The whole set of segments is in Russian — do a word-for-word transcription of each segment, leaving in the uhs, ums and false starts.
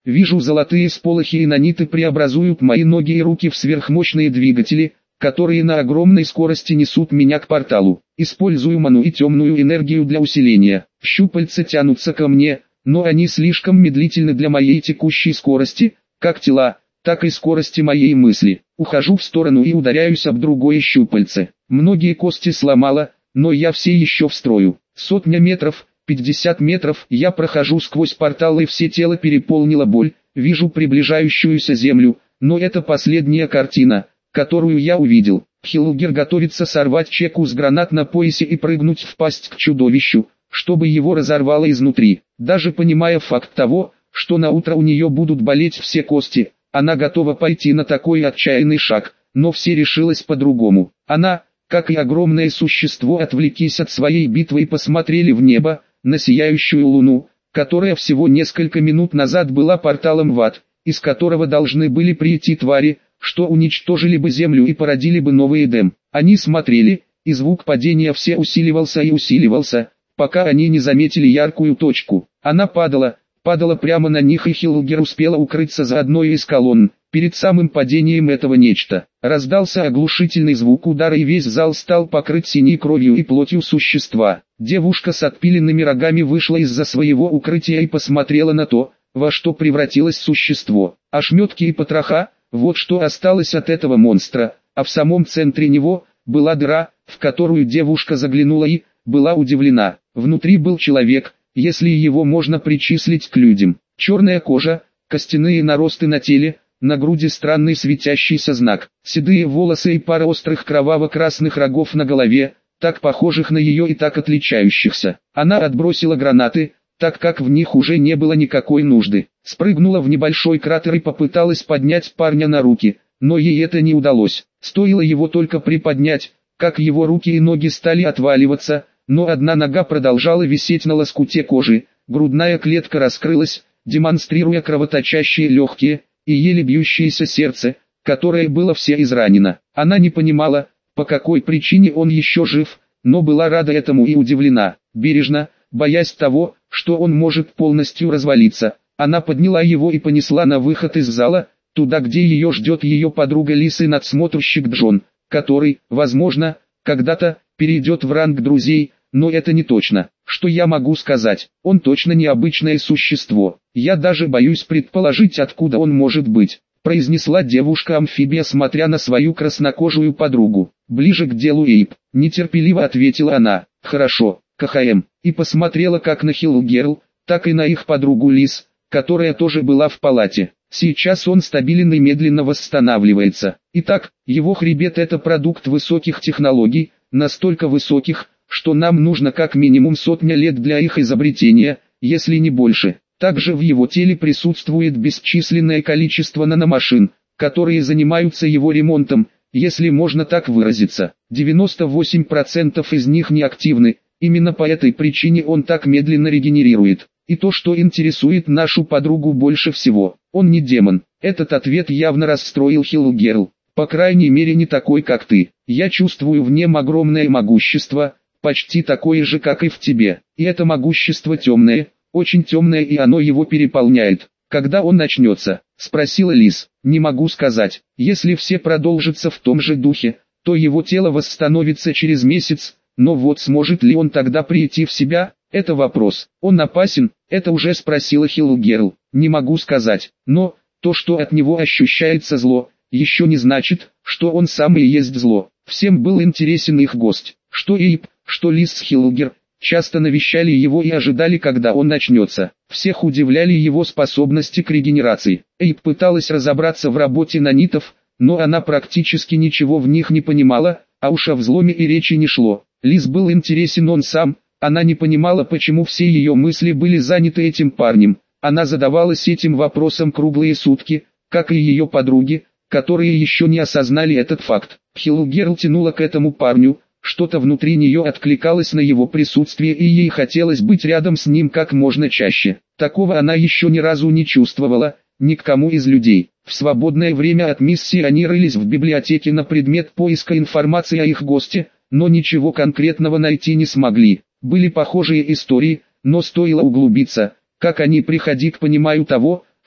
Вижу золотые сполохи, и наниты преобразуют мои ноги и руки в сверхмощные двигатели, которые на огромной скорости несут меня к порталу. Использую ману и темную энергию для усиления. Щупальца тянутся ко мне, но они слишком медлительны для моей текущей скорости, как тела, так и скорости моей мысли. Ухожу в сторону и ударяюсь об другое щупальце. Многие кости сломало, но я все еще в строю. Сотня метров, пятьдесят метров, я прохожу сквозь портал, и все тело переполнила боль. Вижу приближающуюся землю, но это последняя картина, которую я увидел. Хилгер готовится сорвать чеку с гранат на поясе и прыгнуть в пасть к чудовищу, чтобы его разорвало изнутри. Даже понимая факт того, что на утро у нее будут болеть все кости, она готова пойти на такой отчаянный шаг, но все решилось по-другому. Она, как и огромное существо, отвлеклись от своей битвы и посмотрели в небо, на сияющую луну, которая всего несколько минут назад была порталом в ад, из которого должны были прийти твари, что уничтожили бы землю и породили бы новый Эдем. Они смотрели, и звук падения все усиливался и усиливался, пока они не заметили яркую точку. Она падала, падала прямо на них, и Хилгер успела укрыться за одной из колонн. Перед самым падением этого нечто раздался оглушительный звук удара, и весь зал стал покрыт синей кровью и плотью существа. Девушка с отпиленными рогами вышла из-за своего укрытия и посмотрела на то, во что превратилось существо. Ошметки и потроха — вот что осталось от этого монстра, а в самом центре него была дыра, в которую девушка заглянула и была удивлена. Внутри был человек, если его можно причислить к людям. Черная кожа, костяные наросты на теле, на груди странный светящийся знак, седые волосы и пара острых кроваво-красных рогов на голове, так похожих на ее и так отличающихся. Она отбросила гранаты, так как в них уже не было никакой нужды. Спрыгнула в небольшой кратер и попыталась поднять парня на руки, но ей это не удалось. Стоило его только приподнять, как его руки и ноги стали отваливаться, но одна нога продолжала висеть на лоскуте кожи, грудная клетка раскрылась, демонстрируя кровоточащие легкие и еле бьющееся сердце, которое было все изранено. Она не понимала, по какой причине он еще жив, но была рада этому и удивлена. Бережно, боясь того, что он может полностью развалиться, она подняла его и понесла на выход из зала, туда, где ее ждет ее подруга Лис и надсмотрщик Джон, который, возможно, когда-то перейдет в ранг друзей, но это не точно. Что я могу сказать? Он точно необычное существо. Я даже боюсь предположить, откуда он может быть, произнесла девушка-амфибия, смотря на свою краснокожую подругу. Ближе к делу, Эйб, нетерпеливо ответила она. Хорошо, КХМ, и посмотрела как на Хилгерл, так и на их подругу Лис, которая тоже была в палате. Сейчас он стабилен и медленно восстанавливается. Итак, его хребет — это продукт высоких технологий, настолько высоких, что нам нужно как минимум сотня лет для их изобретения, если не больше. Также в его теле присутствует бесчисленное количество наномашин, которые занимаются его ремонтом, если можно так выразиться. девяносто восемь процентов из них неактивны, именно по этой причине он так медленно регенерирует. И то, что интересует нашу подругу больше всего, он не демон. Этот ответ явно расстроил Хилгерл. По крайней мере, не такой, как ты. Я чувствую в нем огромное могущество, почти такое же, как и в тебе. И это могущество темное, очень темное, и оно его переполняет. Когда он начнется? Спросила Лис. Не могу сказать. Если все продолжится в том же духе, то его тело восстановится через месяц, но вот сможет ли он тогда прийти в себя? Это вопрос. Он опасен? Это уже спросила Хилгерл. Не могу сказать. Но, то, что от него ощущается зло, еще не значит, что он сам и есть зло. Всем был интересен их гость. Что Эйб, что Лис с Хилгер часто навещали его и ожидали, когда он начнется. Всех удивляли его способности к регенерации. Эйб пыталась разобраться в работе нанитов, но она практически ничего в них не понимала, а уж о взломе и речи не шло. Лис был интересен он сам, она не понимала, почему все ее мысли были заняты этим парнем. Она задавалась этим вопросом круглые сутки, как и ее подруги, которые еще не осознали этот факт. Хилгерл тянула к этому парню, что-то внутри нее откликалось на его присутствие, и ей хотелось быть рядом с ним как можно чаще. Такого она еще ни разу не чувствовала, ни к кому из людей. В свободное время от миссии они рылись в библиотеке на предмет поиска информации о их госте, но ничего конкретного найти не смогли. Были похожие истории, но стоило углубиться, как они приходили к пониманию того,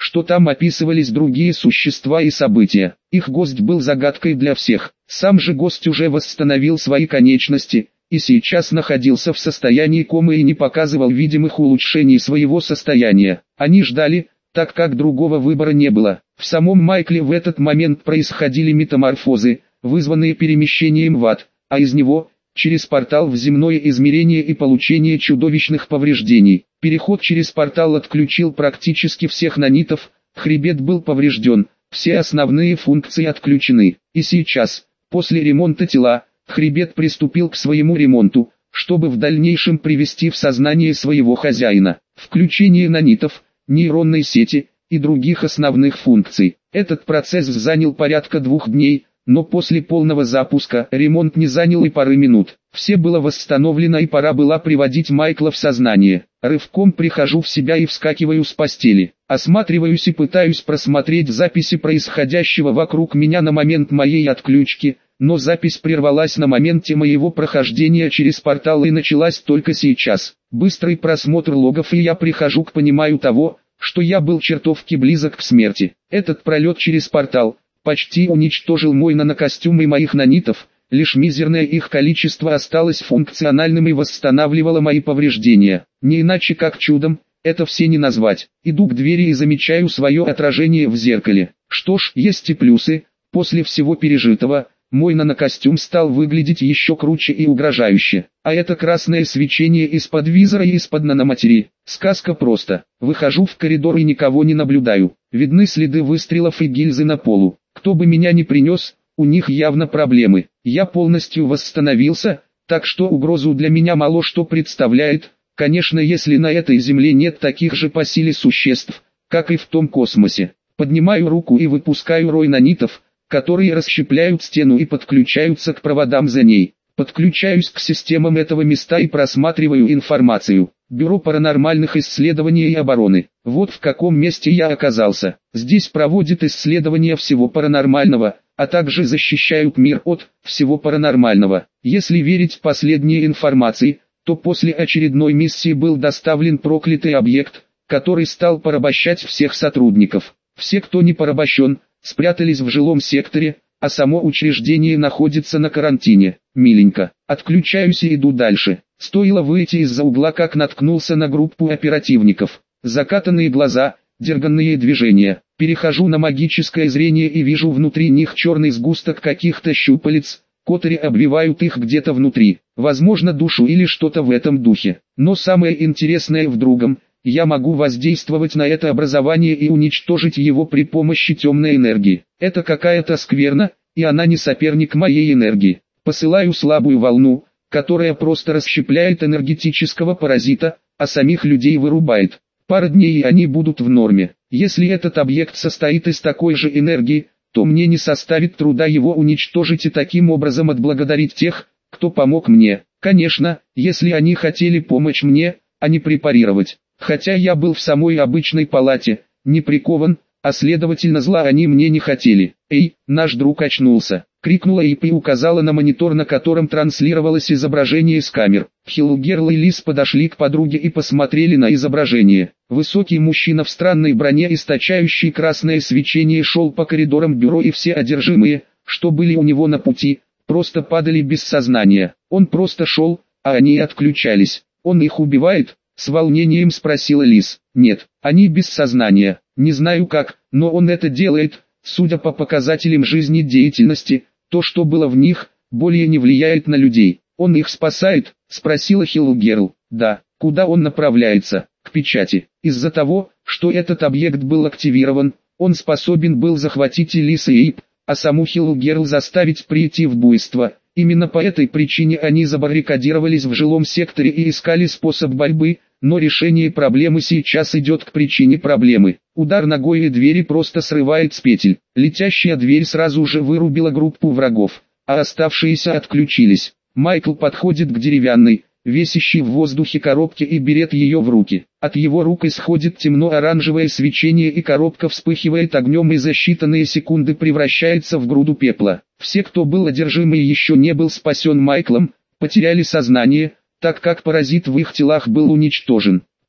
что там описывались другие существа и события. Их гость был загадкой для всех. Сам же гость уже восстановил свои конечности, и сейчас находился в состоянии комы и не показывал видимых улучшений своего состояния. Они ждали, так как другого выбора не было. В самом Майкле в этот момент происходили метаморфозы, вызванные перемещением в ад, а из него, через портал в земное измерение и получение чудовищных повреждений. Переход через портал отключил практически всех нанитов, хребет был поврежден, все основные функции отключены. И сейчас, после ремонта тела, хребет приступил к своему ремонту, чтобы в дальнейшем привести в сознание своего хозяина. Включение нанитов, нейронной сети и других основных функций. Этот процесс занял порядка двух дней, но после полного запуска ремонт не занял и пары минут. Все было восстановлено и пора была приводить Майкла в сознание. Рывком прихожу в себя и вскакиваю с постели. Осматриваюсь и пытаюсь просмотреть записи происходящего вокруг меня на момент моей отключки, но запись прервалась на моменте моего прохождения через портал и началась только сейчас. Быстрый просмотр логов, и я прихожу к пониманию того, что я был чертовски близок к смерти. Этот пролет через портал почти уничтожил мой нанокостюм и моих нанитов, лишь мизерное их количество осталось функциональным и восстанавливало мои повреждения. Не иначе как чудом, это все не назвать. Иду к двери и замечаю свое отражение в зеркале. Что ж, есть и плюсы. После всего пережитого, мой нанокостюм стал выглядеть еще круче и угрожающе. А это красное свечение из-под визора и из-под наноматерии. Сказка просто. Выхожу в коридор и никого не наблюдаю. Видны следы выстрелов и гильзы на полу. Кто бы меня ни принес, у них явно проблемы. Я полностью восстановился, так что угрозу для меня мало что представляет. Конечно, если на этой земле нет таких же по силе существ, как и в том космосе. Поднимаю руку и выпускаю рой нанитов, которые расщепляют стену и подключаются к проводам за ней. Подключаюсь к системам этого места и просматриваю информацию. Бюро паранормальных исследований и обороны. Вот в каком месте я оказался. Здесь проводят исследования всего паранормального, а также защищают мир от всего паранормального. Если верить последней информации, то после очередной миссии был доставлен проклятый объект, который стал порабощать всех сотрудников. Все, кто не порабощен, спрятались в жилом секторе, а само учреждение находится на карантине. Миленько. Отключаюсь и иду дальше. Стоило выйти из-за угла, как наткнулся на группу оперативников. Закатанные глаза, дерганные движения. Перехожу на магическое зрение и вижу внутри них черный сгусток каких-то щупалец, которые обвивают их где-то внутри. Возможно, душу или что-то в этом духе. Но самое интересное в другом. Я могу воздействовать на это образование и уничтожить его при помощи темной энергии. Это какая-то скверна, и она не соперник моей энергии. Посылаю слабую волну, которая просто расщепляет энергетического паразита, а самих людей вырубает. Пара дней и они будут в норме. Если этот объект состоит из такой же энергии, то мне не составит труда его уничтожить и таким образом отблагодарить тех, кто помог мне. Конечно, если они хотели помочь мне, а не препарировать. Хотя я был в самой обычной палате, не прикован, а следовательно зла они мне не хотели. «Эй, наш друг очнулся!» — крикнула Ип и указала на монитор, на котором транслировалось изображение с камер. Хилгерл и Лис подошли к подруге и посмотрели на изображение. Высокий мужчина в странной броне, источающий красное свечение, шел по коридорам бюро, и все одержимые, что были у него на пути, просто падали без сознания. Он просто шел, а они отключались. Он их убивает? С волнением спросила Лис. Нет, они без сознания. Не знаю как, но он это делает. Судя по показателям жизнедеятельности, то, что было в них, более не влияет на людей. Он их спасает? Спросила Хилгерл. Да. Куда он направляется? К печати. Из-за того, что этот объект был активирован, он способен был захватить и Лис и Ип, а саму Хилгерл заставить прийти в буйство. Именно по этой причине они забаррикадировались в жилом секторе и искали способ борьбы, но решение проблемы сейчас идет к причине проблемы. Удар ногой и двери просто срывает с петель. Летящая дверь сразу же вырубила группу врагов, а оставшиеся отключились. Майкл подходит к деревянной, висящей в воздухе коробке и берет ее в руки. От его рук исходит темно-оранжевое свечение, и коробка вспыхивает огнем и за считанные секунды превращается в груду пепла. Все, кто был одержим и еще не был спасен Майклом, потеряли сознание, так как паразит в их телах был уничтожен.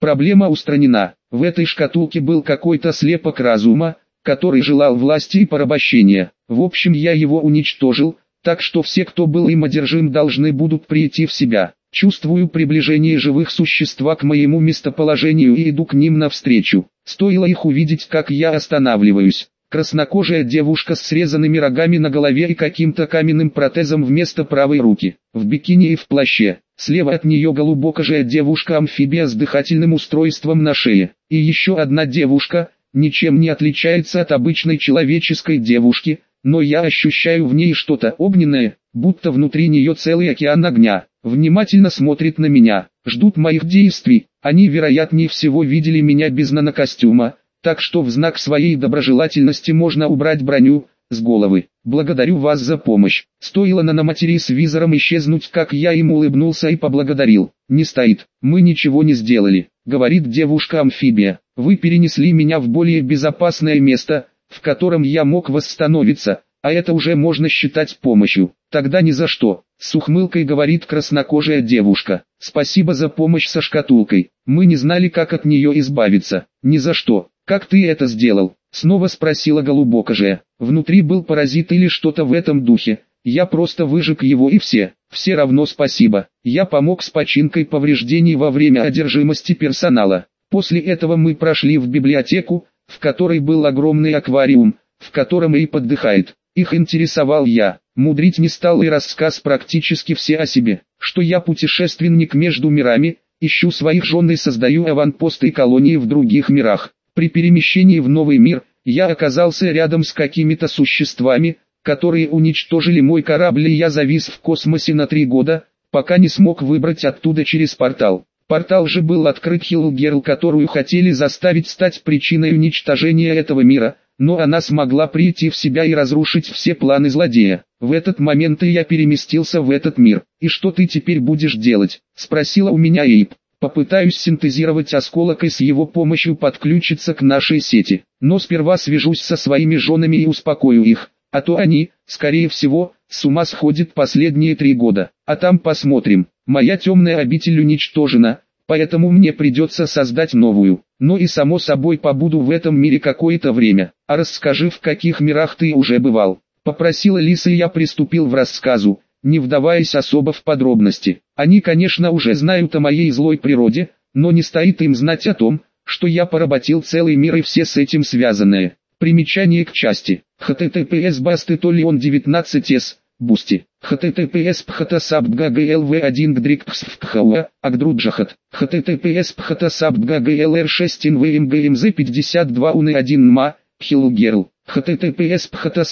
Проблема устранена. В этой шкатулке был какой-то слепок разума, который желал власти и порабощения. В общем, я его уничтожил, так что все, кто был им одержим, должны будут прийти в себя. Чувствую приближение живых существ к моему местоположению и иду к ним навстречу. Стоило их увидеть, как я останавливаюсь. Краснокожая девушка с срезанными рогами на голове и каким-то каменным протезом вместо правой руки, в бикини и в плаще. Слева от нее голубокожая девушка-амфибия с дыхательным устройством на шее. И еще одна девушка, ничем не отличается от обычной человеческой девушки, но я ощущаю в ней что-то огненное, будто внутри нее целый океан огня. Внимательно смотрит на меня, ждут моих действий. Они вероятнее всего видели меня без нанокостюма, так что в знак своей доброжелательности можно убрать броню с головы. Благодарю вас за помощь. Стоило наноматерии с визором исчезнуть, как я им улыбнулся и поблагодарил. Не стоит, мы ничего не сделали, говорит девушка-амфибия. Вы перенесли меня в более безопасное место, в котором я мог восстановиться, а это уже можно считать помощью. Тогда ни за что, с ухмылкой говорит краснокожая девушка. Спасибо за помощь со шкатулкой, мы не знали, как от нее избавиться. Ни за что. Как ты это сделал? Снова спросила голубокожая. Внутри был паразит или что-то в этом духе. Я просто выжег его и все. Все равно спасибо. Я помог с починкой повреждений во время одержимости персонала. После этого мы прошли в библиотеку, в которой был огромный аквариум, в котором Эйп отдыхает. Их интересовал я. Мудрить не стал и рассказ практически все о себе. Что я путешественник между мирами, ищу своих жен и создаю аванпосты и колонии в других мирах. При перемещении в новый мир, я оказался рядом с какими-то существами, которые уничтожили мой корабль, и я завис в космосе на три года, пока не смог выбрать оттуда через портал. Портал же был открыт Хилгерл, которую хотели заставить стать причиной уничтожения этого мира, но она смогла прийти в себя и разрушить все планы злодея. В этот момент и я переместился в этот мир. «И что ты теперь будешь делать?» – спросила у меня Эйп. Попытаюсь синтезировать осколок и с его помощью подключиться к нашей сети. Но сперва свяжусь со своими женами и успокою их, а то они, скорее всего, с ума сходят последние три года. А там посмотрим. Моя темная обитель уничтожена, поэтому мне придется создать новую. Но и само собой побуду в этом мире какое-то время. А расскажи, в каких мирах ты уже бывал. Попросила Лиса, и я приступил в рассказу, не вдаваясь особо в подробности. Они, конечно, уже знают о моей злой природе, но не стоит им знать о том, что я поработил целый мир и все с этим связанное. Примечание к части. https bastetolion девятнадцать с, Бусти. https phtsapt.gglv один gdrikpsfkhua, agdruджахат. https phtsapt.gglr шесть invmgmz пятьдесят два уны один нма, Хилгерл. https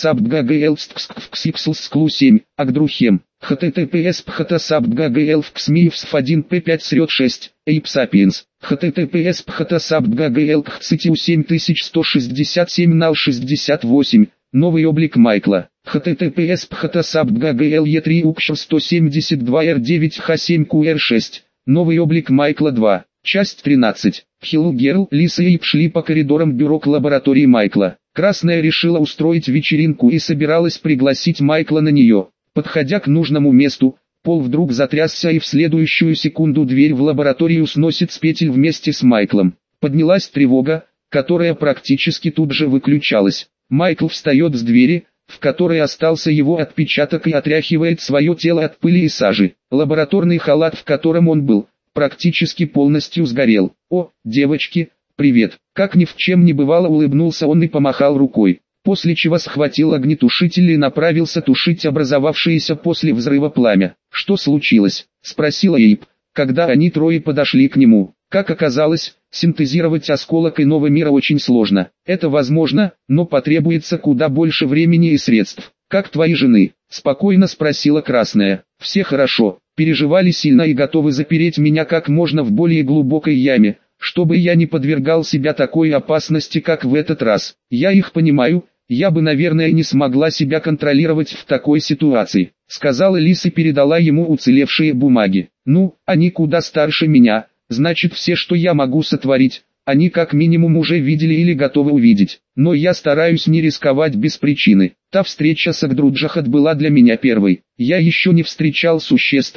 phtsapt.gglvskskvskipsl семь, Агдрухем. https phtsapt.gglvksmivsf один п пять срет шесть, Ape Sapiens. https phtsapt.gglvkctiu семь тысяч сто шестьдесят семь нал шестьдесят восемь, новый облик Майкла. https phtsapt.ggle три укшр сто семьдесят два эр девять х семь ку эр шесть, новый облик Майкла два. Часть тринадцать. Хилгерл, Лиса и Эйп шли по коридорам бюро к лаборатории Майкла. Красная решила устроить вечеринку и собиралась пригласить Майкла на нее. Подходя к нужному месту, пол вдруг затрясся, и в следующую секунду дверь в лабораторию сносит с петель вместе с Майклом. Поднялась тревога, которая практически тут же выключалась. Майкл встает с двери, в которой остался его отпечаток, и отряхивает свое тело от пыли и сажи. Лабораторный халат, в котором он был, практически полностью сгорел. «О, девочки, привет!» Как ни в чем не бывало, улыбнулся он и помахал рукой, после чего схватил огнетушитель и направился тушить образовавшееся после взрыва пламя. «Что случилось?» – спросила Эйп, когда они трое подошли к нему. Как оказалось, синтезировать осколок иного мира очень сложно. Это возможно, но потребуется куда больше времени и средств. «Как твои жены?» – спокойно спросила Красная. «Все хорошо, переживали сильно и готовы запереть меня как можно в более глубокой яме, чтобы я не подвергал себя такой опасности, как в этот раз. Я их понимаю, я бы, наверное, не смогла себя контролировать в такой ситуации», — сказала Лиса и передала ему уцелевшие бумаги. «Ну, они куда старше меня, значит, все, что я могу сотворить, они как минимум уже видели или готовы увидеть. Но я стараюсь не рисковать без причины. Та встреча с Агдруджахат была для меня первой. Я еще не встречал существ,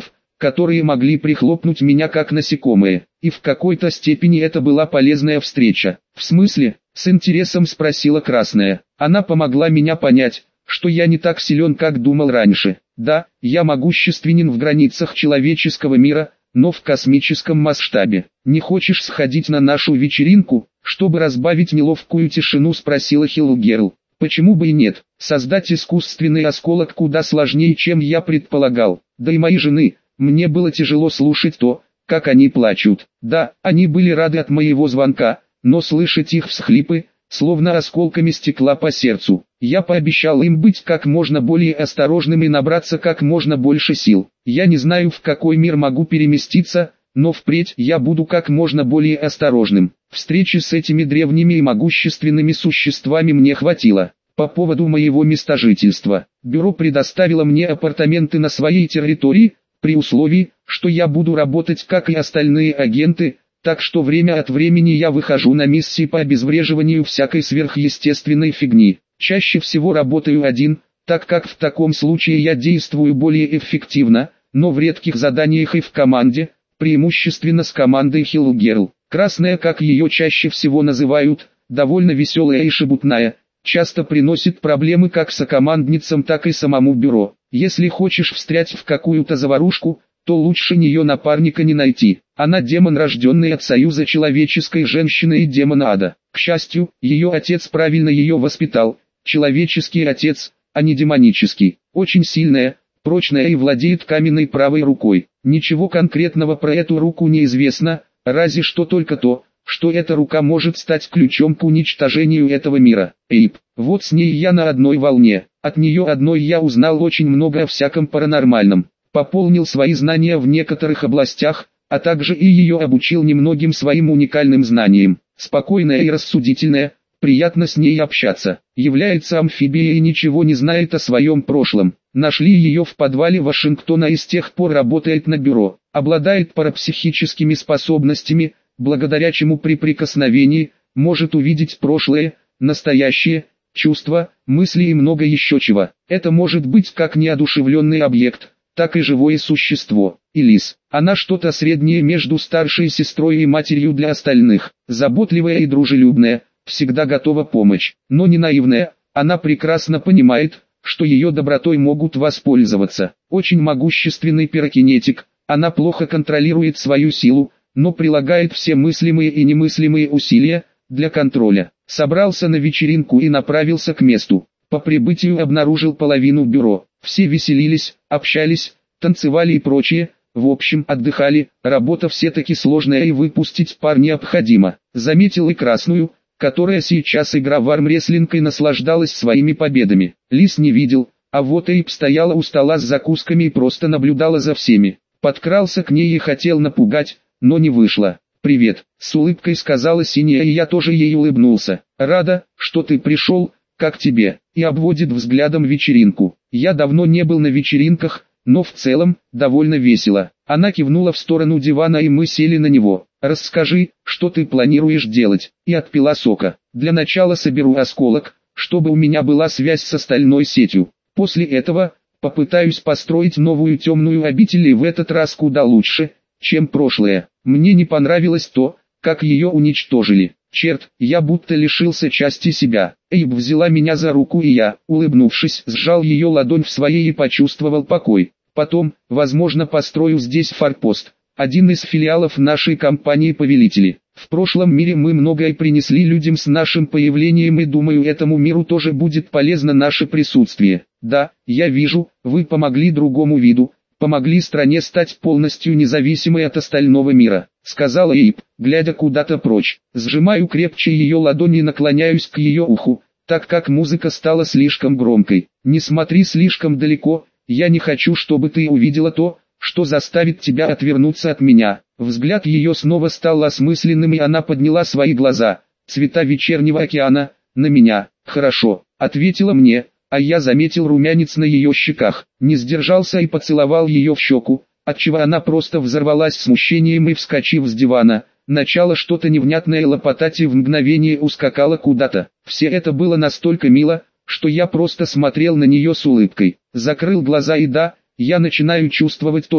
которые могли прихлопнуть меня как насекомые. И в какой-то степени это была полезная встреча. В смысле? С интересом спросила Красная. Она помогла меня понять, что я не так силен, как думал раньше. Да, я могущественен в границах человеческого мира, но в космическом масштабе. Не хочешь сходить на нашу вечеринку, чтобы разбавить неловкую тишину, спросила Хиллгерл. Почему бы и нет? Создать искусственный осколок куда сложнее, чем я предполагал. Да и моей жены, мне было тяжело слушать то, как они плачут. Да, они были рады от моего звонка, но слышать их всхлипы, словно осколками стекла по сердцу. Я пообещал им быть как можно более осторожным и набраться как можно больше сил. Я не знаю, в какой мир могу переместиться, но впредь я буду как можно более осторожным. Встречи с этими древними и могущественными существами мне хватило. По поводу моего места жительства, бюро предоставило мне апартаменты на своей территории, при условии, что я буду работать как и остальные агенты, так что время от времени я выхожу на миссии по обезвреживанию всякой сверхъестественной фигни. Чаще всего работаю один, так как в таком случае я действую более эффективно, но в редких заданиях и в команде, преимущественно с командой Хиллгерл. Красная, как ее чаще всего называют, довольно веселая и шебутная, часто приносит проблемы как сокомандницам, так и самому бюро. Если хочешь встрять в какую-то заварушку, то лучше нее напарника не найти. Она демон, рожденный от союза человеческой женщины и демона ада. К счастью, ее отец правильно ее воспитал, человеческий отец, а не демонический. Очень сильная, прочная и владеет каменной правой рукой. Ничего конкретного про эту руку не известно, разве что только то, что эта рука может стать ключом к уничтожению этого мира. Эйп, вот с ней я на одной волне. От нее одной я узнал очень много о всяком паранормальном. Пополнил свои знания в некоторых областях, а также и ее обучил немногим своим уникальным знаниям. Спокойная и рассудительная, приятно с ней общаться. Является амфибией и ничего не знает о своем прошлом. Нашли ее в подвале Вашингтона и с тех пор работает на бюро. Обладает парапсихическими способностями, благодаря чему при прикосновении может увидеть прошлое, настоящее, чувства, мысли и много еще чего. Это может быть как неодушевленный объект, так и живое существо. Элис. Она что-то среднее между старшей сестрой и матерью для остальных. Заботливая и дружелюбная, всегда готова помочь, но не наивная. Она прекрасно понимает, что ее добротой могут воспользоваться. Очень могущественный пирокинетик. Она плохо контролирует свою силу, но прилагает все мыслимые и немыслимые усилия для контроля. Собрался на вечеринку и направился к месту. По прибытию обнаружил половину бюро. Все веселились, общались, танцевали и прочее. В общем, отдыхали. Работа все-таки сложная и выпустить пар необходимо. Заметил и Красную, которая сейчас, игра в армрестлинг, и наслаждалась своими победами. Лис не видел, а вот Эйп стояла у стола с закусками и просто наблюдала за всеми. Подкрался к ней и хотел напугать, но не вышло. «Привет», — с улыбкой сказала Синяя, и я тоже ей улыбнулся. «Рада, что ты пришел, как тебе?» И обводит взглядом вечеринку. Я давно не был на вечеринках, но в целом, довольно весело. Она кивнула в сторону дивана, и мы сели на него. «Расскажи, что ты планируешь делать?» И отпила сока. «Для начала соберу осколок, чтобы у меня была связь с остальной сетью. После этого попытаюсь построить новую темную обитель, и в этот раз куда лучше, чем прошлое. Мне не понравилось то, как ее уничтожили. Черт, я будто лишился части себя». Эйб взяла меня за руку, и я, улыбнувшись, сжал ее ладонь в своей и почувствовал покой. «Потом, возможно, построю здесь форпост, один из филиалов нашей компании-повелители. В прошлом мире мы многое принесли людям с нашим появлением, и думаю, этому миру тоже будет полезно наше присутствие. Да, я вижу, вы помогли другому виду, помогли стране стать полностью независимой от остального мира», — сказала Эйб, глядя куда-то прочь. Сжимаю крепче ее ладони и наклоняюсь к ее уху, так как музыка стала слишком громкой. «Не смотри слишком далеко, я не хочу, чтобы ты увидела то, что заставит тебя отвернуться от меня». Взгляд ее снова стал осмысленным, и она подняла свои глаза, цвета вечернего океана, на меня. «Хорошо», — ответила мне, а я заметил румянец на ее щеках, не сдержался и поцеловал ее в щеку, отчего она просто взорвалась смущением и, вскочив с дивана, начала что-то невнятное лопотать и в мгновение ускакала куда-то. Все это было настолько мило, что я просто смотрел на нее с улыбкой. Закрыл глаза, и да, я начинаю чувствовать то же,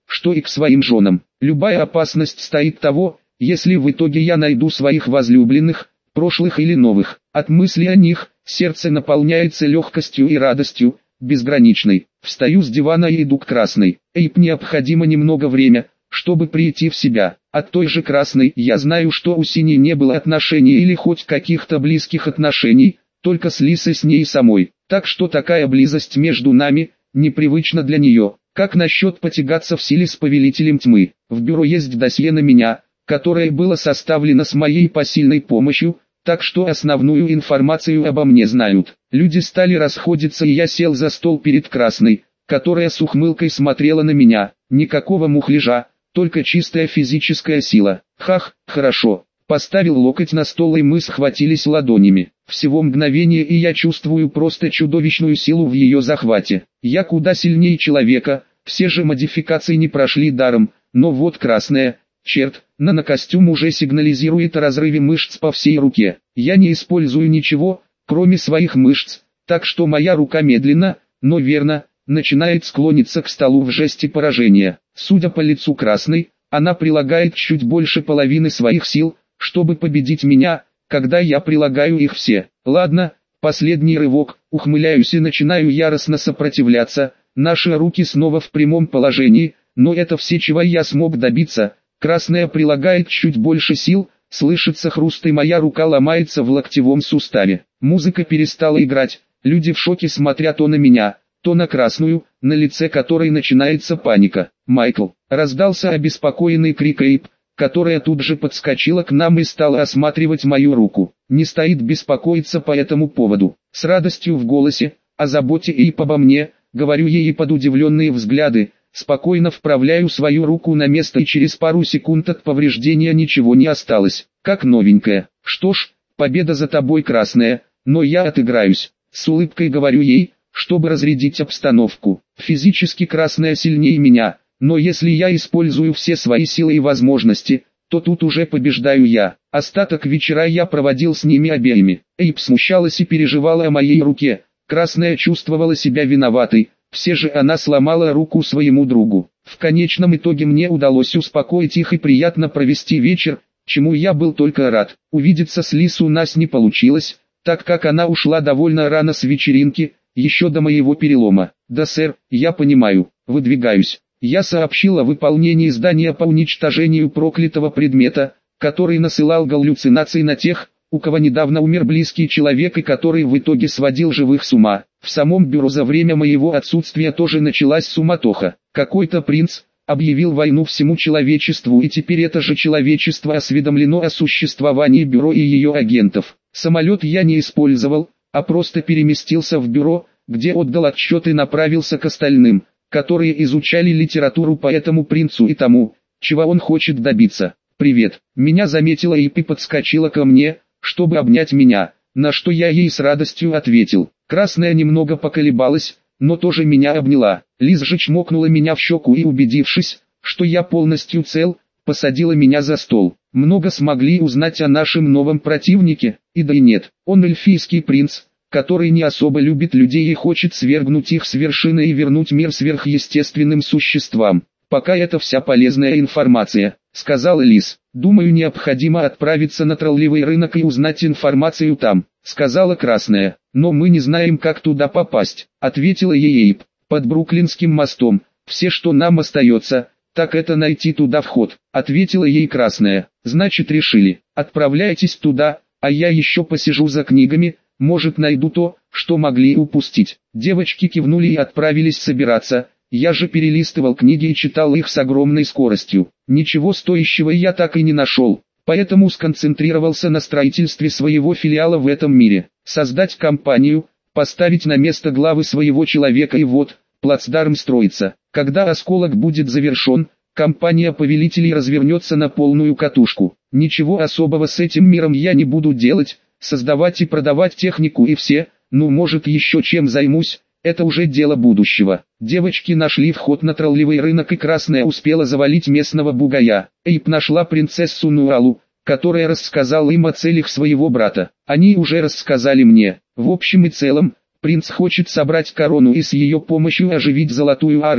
что и к своим женам. Любая опасность стоит того, если в итоге я найду своих возлюбленных, прошлых или новых. От мысли о них, сердце наполняется легкостью и радостью, безграничной. Встаю с дивана и иду к Красной. Эйп, необходимо немного время, чтобы прийти в себя. От той же Красной я знаю, что у Синей не было отношений или хоть каких-то близких отношений, только с Лисой с ней самой. Так что такая близость между нами, непривычна для нее. Как насчет потягаться в силе с повелителем тьмы? В бюро есть досье на меня, которое было составлено с моей посильной помощью, так что основную информацию обо мне знают. Люди стали расходиться, и я сел за стол перед Красной, которая с ухмылкой смотрела на меня. Никакого мухляжа, только чистая физическая сила. Хах, хорошо. Поставил локоть на стол, и мы схватились ладонями. Всего мгновение, и я чувствую просто чудовищную силу в ее захвате. Я куда сильнее человека, все же модификации не прошли даром, но вот Красная, черт, нанокостюм уже сигнализирует о разрыве мышц по всей руке. Я не использую ничего, кроме своих мышц, так что моя рука медленно, но верно, начинает склониться к столу в жесте поражения. Судя по лицу Красной, она прилагает чуть больше половины своих сил, чтобы победить меня, когда я прилагаю их все. Ладно, последний рывок, ухмыляюсь и начинаю яростно сопротивляться. Наши руки снова в прямом положении, но это все, чего я смог добиться. Красная прилагает чуть больше сил, слышится хруст, и моя рука ломается в локтевом суставе. Музыка перестала играть, люди в шоке смотрят то на меня, то на Красную, на лице которой начинается паника. «Майкл!» — раздался обеспокоенный крик Эйп, которая тут же подскочила к нам и стала осматривать мою руку. Не стоит беспокоиться по этому поводу. С радостью в голосе, о заботе Эйп обо мне, говорю ей, и под удивленные взгляды, спокойно вправляю свою руку на место, и через пару секунд от повреждения ничего не осталось, как новенькая. Что ж, победа за тобой, Красная, но я отыграюсь. С улыбкой говорю ей, чтобы разрядить обстановку. Физически Красная сильнее меня, но если я использую все свои силы и возможности, то тут уже побеждаю я. Остаток вечера я проводил с ними обеими. Эйп смущалась и переживала о моей руке. Красная чувствовала себя виноватой, все же она сломала руку своему другу. В конечном итоге мне удалось успокоить их и приятно провести вечер, чему я был только рад. Увидеться с Лис у нас не получилось, так как она ушла довольно рано с вечеринки, еще до моего перелома. «Да, сэр, я понимаю, выдвигаюсь». Я сообщил о выполнении задания по уничтожению проклятого предмета, который насылал галлюцинации на тех, у кого недавно умер близкий человек и который в итоге сводил живых с ума. В самом бюро за время моего отсутствия тоже началась суматоха. Какой-то принц объявил войну всему человечеству, и теперь это же человечество осведомлено о существовании бюро и ее агентов. Самолет я не использовал, а просто переместился в бюро, где отдал отчет и направился к остальным, которые изучали литературу по этому принцу и тому, чего он хочет добиться. «Привет». Меня заметила Эйп и подскочила ко мне, чтобы обнять меня, на что я ей с радостью ответил. Красная немного поколебалась, но тоже меня обняла. Лиз же чмокнула меня в щеку и, убедившись, что я полностью цел, посадила меня за стол. Много смогли узнать о нашем новом противнике, и да и нет, он эльфийский принц, который не особо любит людей и хочет свергнуть их с вершины и вернуть мир сверхъестественным существам. «Пока это вся полезная информация», — сказала Лиз. «Думаю, необходимо отправиться на троллевый рынок и узнать информацию там», — сказала Красная. «Но мы не знаем, как туда попасть», — ответила ей Эйп. «Под Бруклинским мостом. Все, что нам остается, так это найти туда вход», — ответила ей Красная. «Значит, решили. Отправляйтесь туда, а я еще посижу за книгами, может, найду то, что могли упустить». Девочки кивнули и отправились собираться. Я же перелистывал книги и читал их с огромной скоростью. Ничего стоящего я так и не нашел, поэтому сконцентрировался на строительстве своего филиала в этом мире. Создать компанию, поставить на место главы своего человека, и вот, плацдарм строится. Когда осколок будет завершен, компания повелителей развернется на полную катушку. Ничего особого с этим миром я не буду делать, создавать и продавать технику и все, ну может еще чем займусь. Это уже дело будущего. Девочки нашли вход на троллевый рынок, и Красная успела завалить местного бугая. Эйп нашла принцессу Нуалу, которая рассказала им о целях своего брата. Они уже рассказали мне. В общем и целом, принц хочет собрать корону и с ее помощью оживить Золотую армию,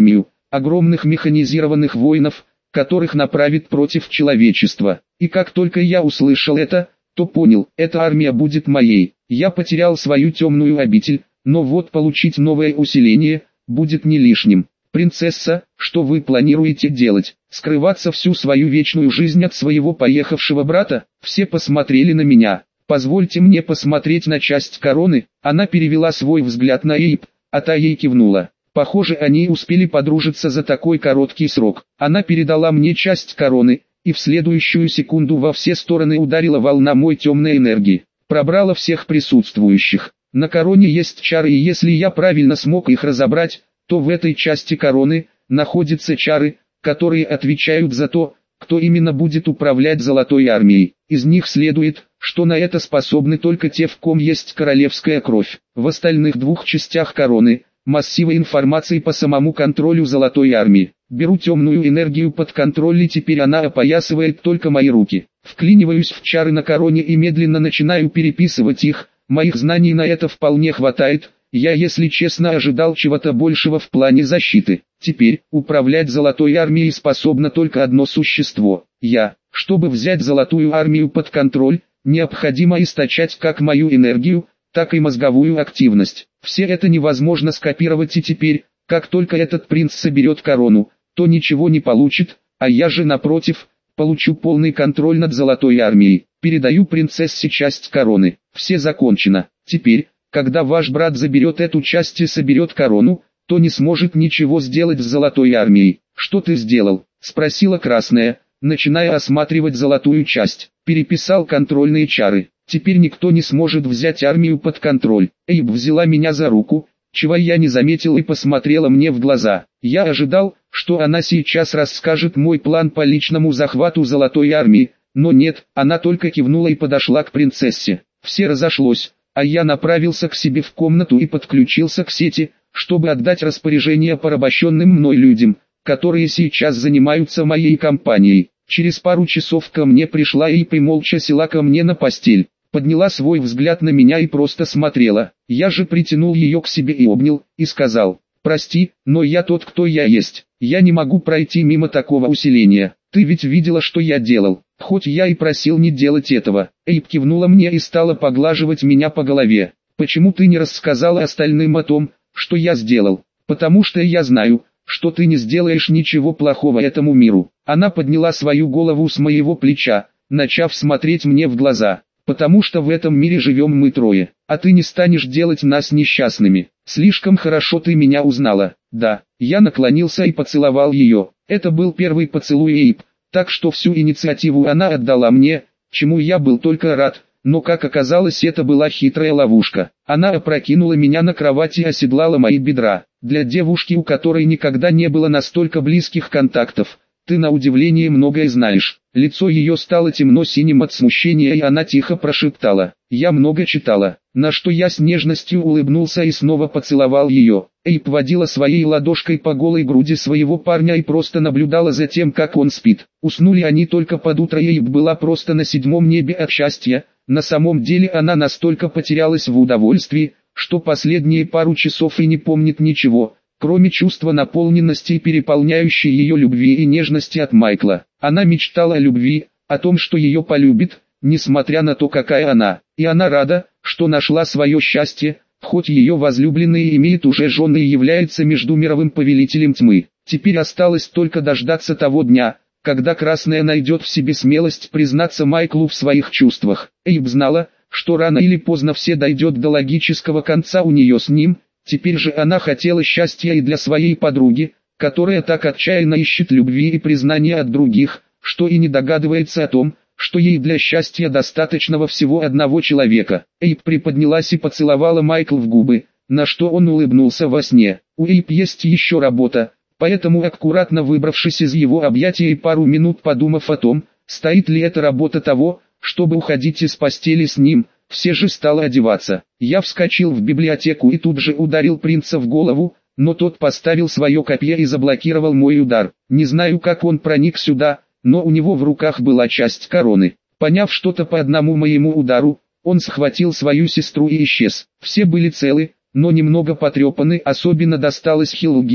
огромных механизированных воинов, которых направит против человечества. И как только я услышал это, то понял, эта армия будет моей. Я потерял свою темную обитель, но вот получить новое усиление будет не лишним. Принцесса, что вы планируете делать? Скрываться всю свою вечную жизнь от своего поехавшего брата? Все посмотрели на меня. Позвольте мне посмотреть на часть короны. Она перевела свой взгляд на Эйб, а та ей кивнула. Похоже, они успели подружиться за такой короткий срок. Она передала мне часть короны, и в следующую секунду во все стороны ударила волна мой темной энергии. Пробрала всех присутствующих. На короне есть чары, и если я правильно смог их разобрать, то в этой части короны находятся чары, которые отвечают за то, кто именно будет управлять Золотой Армией. Из них следует, что на это способны только те, в ком есть королевская кровь. В остальных двух частях короны – массивы информации по самому контролю Золотой Армии. Беру темную энергию под контроль, и теперь она опоясывает только мои руки. Вклиниваюсь в чары на короне и медленно начинаю переписывать их. Моих знаний на это вполне хватает. Я, если честно, ожидал чего-то большего в плане защиты. Теперь, управлять Золотой Армией способно только одно существо – я. Чтобы взять Золотую Армию под контроль, необходимо источать как мою энергию, так и мозговую активность. Все это невозможно скопировать, и теперь, как только этот принц соберет корону, то ничего не получит, а я же, напротив, получу полный контроль над Золотой Армией. Передаю принцессе часть короны. Все закончено. Теперь, когда ваш брат заберет эту часть и соберет корону, то не сможет ничего сделать с Золотой Армией. Что ты сделал? Спросила Красная, начиная осматривать золотую часть. Переписал контрольные чары. Теперь никто не сможет взять армию под контроль. Эйб взяла меня за руку, чего я не заметил, и посмотрела мне в глаза. Я ожидал, что она сейчас расскажет мой план по личному захвату Золотой Армии, но нет, она только кивнула и подошла к принцессе. Все разошлось, а я направился к себе в комнату и подключился к сети, чтобы отдать распоряжение порабощенным мной людям, которые сейчас занимаются моей компанией. Через пару часов ко мне пришла Эйб и молча села ко мне на постель. Подняла свой взгляд на меня и просто смотрела. Я же притянул ее к себе и обнял, и сказал: «Прости, но я тот, кто я есть. Я не могу пройти мимо такого усиления. Ты ведь видела, что я делал, хоть я и просил не делать этого». Эйб кивнула мне и стала поглаживать меня по голове. «Почему ты не рассказала остальным о том, что я сделал?» «Потому что я знаю, что ты не сделаешь ничего плохого этому миру». Она подняла свою голову с моего плеча, начав смотреть мне в глаза. «Потому что в этом мире живем мы трое, а ты не станешь делать нас несчастными. Слишком хорошо ты меня узнала». «Да». Я наклонился и поцеловал ее. Это был первый поцелуй Эйб, так что всю инициативу она отдала мне, чему я был только рад, но как оказалось, это была хитрая ловушка. Она опрокинула меня на кровать и оседлала мои бедра. Для девушки, у которой никогда не было настолько близких контактов, ты на удивление многое знаешь. Лицо ее стало темно-синим от смущения, и она тихо прошептала: «Я много читала», на что я с нежностью улыбнулся и снова поцеловал ее. Эйб водила своей ладошкой по голой груди своего парня и просто наблюдала за тем, как он спит. Уснули они только под утро, и Эйб была просто на седьмом небе от счастья. На самом деле она настолько потерялась в удовольствии, что последние пару часов и не помнит ничего, кроме чувства наполненности и переполняющей ее любви и нежности от Майкла. Она мечтала о любви, о том, что ее полюбит, несмотря на то, какая она. И она рада, что нашла свое счастье, хоть ее возлюбленный имеет уже жены и является междумировым повелителем тьмы. Теперь осталось только дождаться того дня, когда Красная найдет в себе смелость признаться Майклу в своих чувствах. Эйб знала, что рано или поздно все дойдет до логического конца у нее с ним. Теперь же она хотела счастья и для своей подруги, которая так отчаянно ищет любви и признания от других, что и не догадывается о том, что ей для счастья достаточного всего одного человека. Эйб приподнялась и поцеловала Майкла в губы, на что он улыбнулся во сне. У Эйб есть еще работа, поэтому, аккуратно выбравшись из его объятия и пару минут подумав о том, стоит ли эта работа того, чтобы уходить из постели с ним, все же стала одеваться. Я вскочил в библиотеку и тут же ударил принца в голову, но тот поставил свое копье и заблокировал мой удар. Не знаю, как он проник сюда, но у него в руках была часть короны. Поняв что-то по одному моему удару, он схватил свою сестру и исчез. Все были целы, но немного потрепаны, особенно досталось Хиллгерл,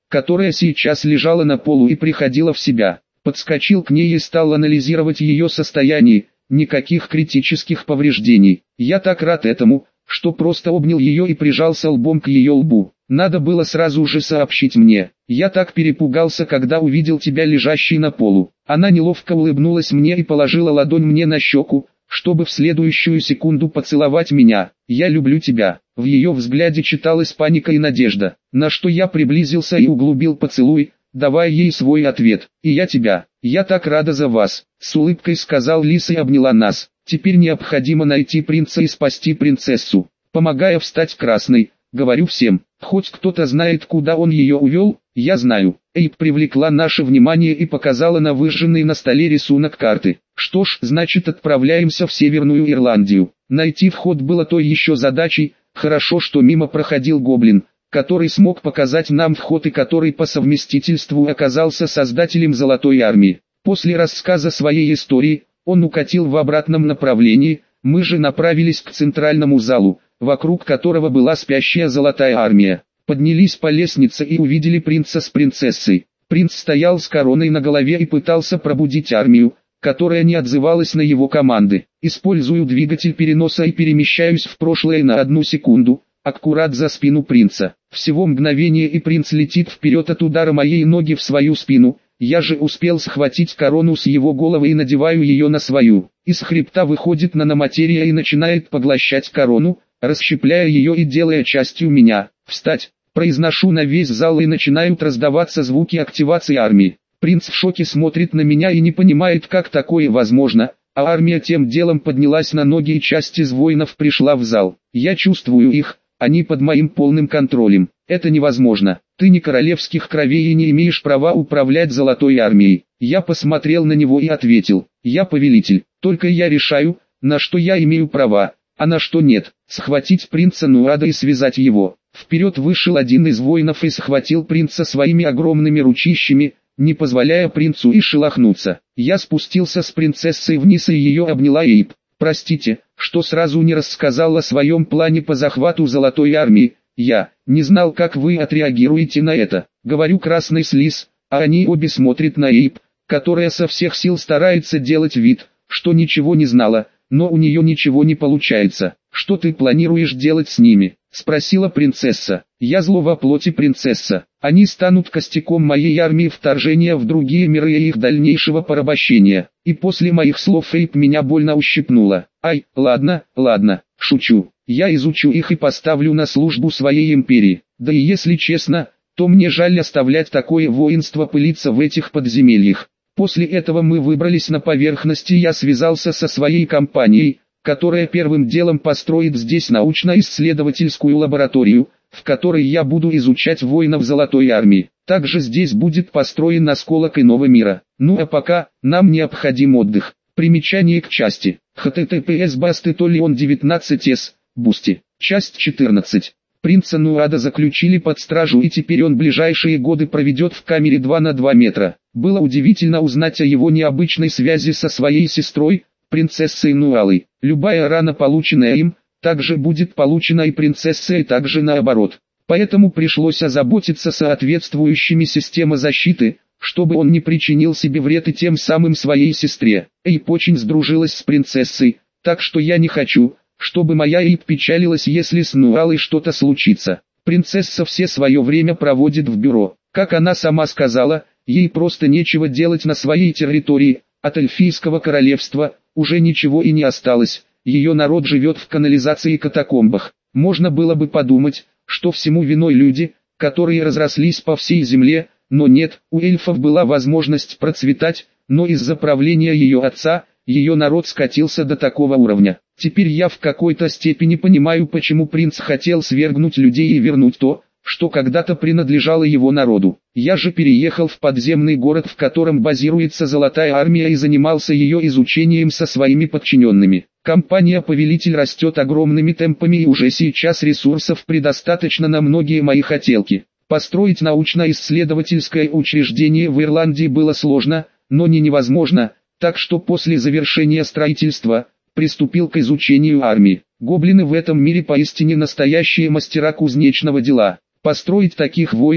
которая сейчас лежала на полу и приходила в себя. Подскочил к ней и стал анализировать ее состояние, никаких критических повреждений. Я так рад этому, что просто обнял ее и прижался лбом к ее лбу. Надо было сразу же сообщить мне. Я так перепугался, когда увидел тебя лежащей на полу. Она неловко улыбнулась мне и положила ладонь мне на щеку, чтобы в следующую секунду поцеловать меня. «Я люблю тебя». В ее взгляде читалась паника и надежда, на что я приблизился и углубил поцелуй, давая ей свой ответ. «И я тебя. Я так рада за вас», — с улыбкой сказал Лис и обняла нас. «Теперь необходимо найти принца и спасти принцессу». Помогая встать красной, говорю всем, хоть кто-то знает, куда он ее увел, я знаю. Эйб привлекла наше внимание и показала на выжженный на столе рисунок карты. Что ж, значит, отправляемся в Северную Ирландию. Найти вход было той еще задачей. Хорошо, что мимо проходил гоблин, который смог показать нам вход и который по совместительству оказался создателем Золотой Армии. После рассказа своей истории, он укатил в обратном направлении, мы же направились к центральному залу, вокруг которого была спящая Золотая Армия. Поднялись по лестнице и увидели принца с принцессой. Принц стоял с короной на голове и пытался пробудить армию, которая не отзывалась на его команды. Использую двигатель переноса и перемещаюсь в прошлое на одну секунду, аккурат за спину принца. Всего мгновение и принц летит вперед от удара моей ноги в свою спину. Я же успел схватить корону с его головы и надеваю ее на свою. Из хребта выходит наноматерия и начинает поглощать корону, расщепляя ее и делая частью меня. «Встать!» Произношу на весь зал и начинают раздаваться звуки активации армии. Принц в шоке смотрит на меня и не понимает, как такое возможно, а армия тем делом поднялась на ноги и часть из воинов пришла в зал. Я чувствую их, они под моим полным контролем. Это невозможно. Ты не королевских кровей и не имеешь права управлять Золотой Армией. Я посмотрел на него и ответил, я повелитель, только я решаю, на что я имею права, а на что нет. Схватить принца Нуада и связать его. Вперед вышел один из воинов и схватил принца своими огромными ручищами, не позволяя принцу и шелохнуться. Я спустился с принцессой вниз и ее обняла Эйб. Простите, что сразу не рассказал о своем плане по захвату Золотой Армии. Я не знал, как вы отреагируете на это. Говорю красный слиз, а они обе смотрят на Эйб, которая со всех сил старается делать вид, что ничего не знала, но у нее ничего не получается. Что ты планируешь делать с ними? Спросила принцесса. Я зло во плоти принцесса. Они станут костяком моей армии вторжения в другие миры и их дальнейшего порабощения. И после моих слов Эйб меня больно ущипнула. Ай, ладно, ладно, шучу. Я изучу их и поставлю на службу своей империи. Да и если честно, то мне жаль оставлять такое воинство пылиться в этих подземельях. После этого мы выбрались на поверхность и я связался со своей компанией, которая первым делом построит здесь научно-исследовательскую лабораторию, в которой я буду изучать воинов Золотой Армии. Также здесь будет построен осколок иного мира. Ну а пока, нам необходим отдых. Примечание к части. эйч ти ти пи эс бастетолион девятнадцать эс, Бусти. Часть четырнадцать. Принца Нуада заключили под стражу и теперь он ближайшие годы проведет в камере два на два метра. Было удивительно узнать о его необычной связи со своей сестрой, принцессой Нуалой. Любая рана, полученная им, также будет получена и принцессой, и также наоборот. Поэтому пришлось озаботиться соответствующими системой защиты, чтобы он не причинил себе вред и тем самым своей сестре. Эйб очень сдружилась с принцессой, так что я не хочу, чтобы моя Эйб печалилась, если с Нуалой что-то случится. Принцесса все свое время проводит в бюро. Как она сама сказала, ей просто нечего делать на своей территории, от эльфийского королевства уже ничего и не осталось, ее народ живет в канализации и катакомбах. Можно было бы подумать, что всему виной люди, которые разрослись по всей земле, но нет, у эльфов была возможность процветать, но из-за правления ее отца, ее народ скатился до такого уровня. Теперь я в какой-то степени понимаю, почему принц хотел свергнуть людей и вернуть то, что когда-то принадлежало его народу. Я же переехал в подземный город, в котором базируется Золотая Армия, и занимался ее изучением со своими подчиненными. Компания «Повелитель» растет огромными темпами и уже сейчас ресурсов предостаточно на многие мои хотелки. Построить научно-исследовательское учреждение в Ирландии было сложно, но не невозможно, так что после завершения строительства, приступил к изучению армии. Гоблины в этом мире поистине настоящие мастера кузнечного дела. Построить таких воинов,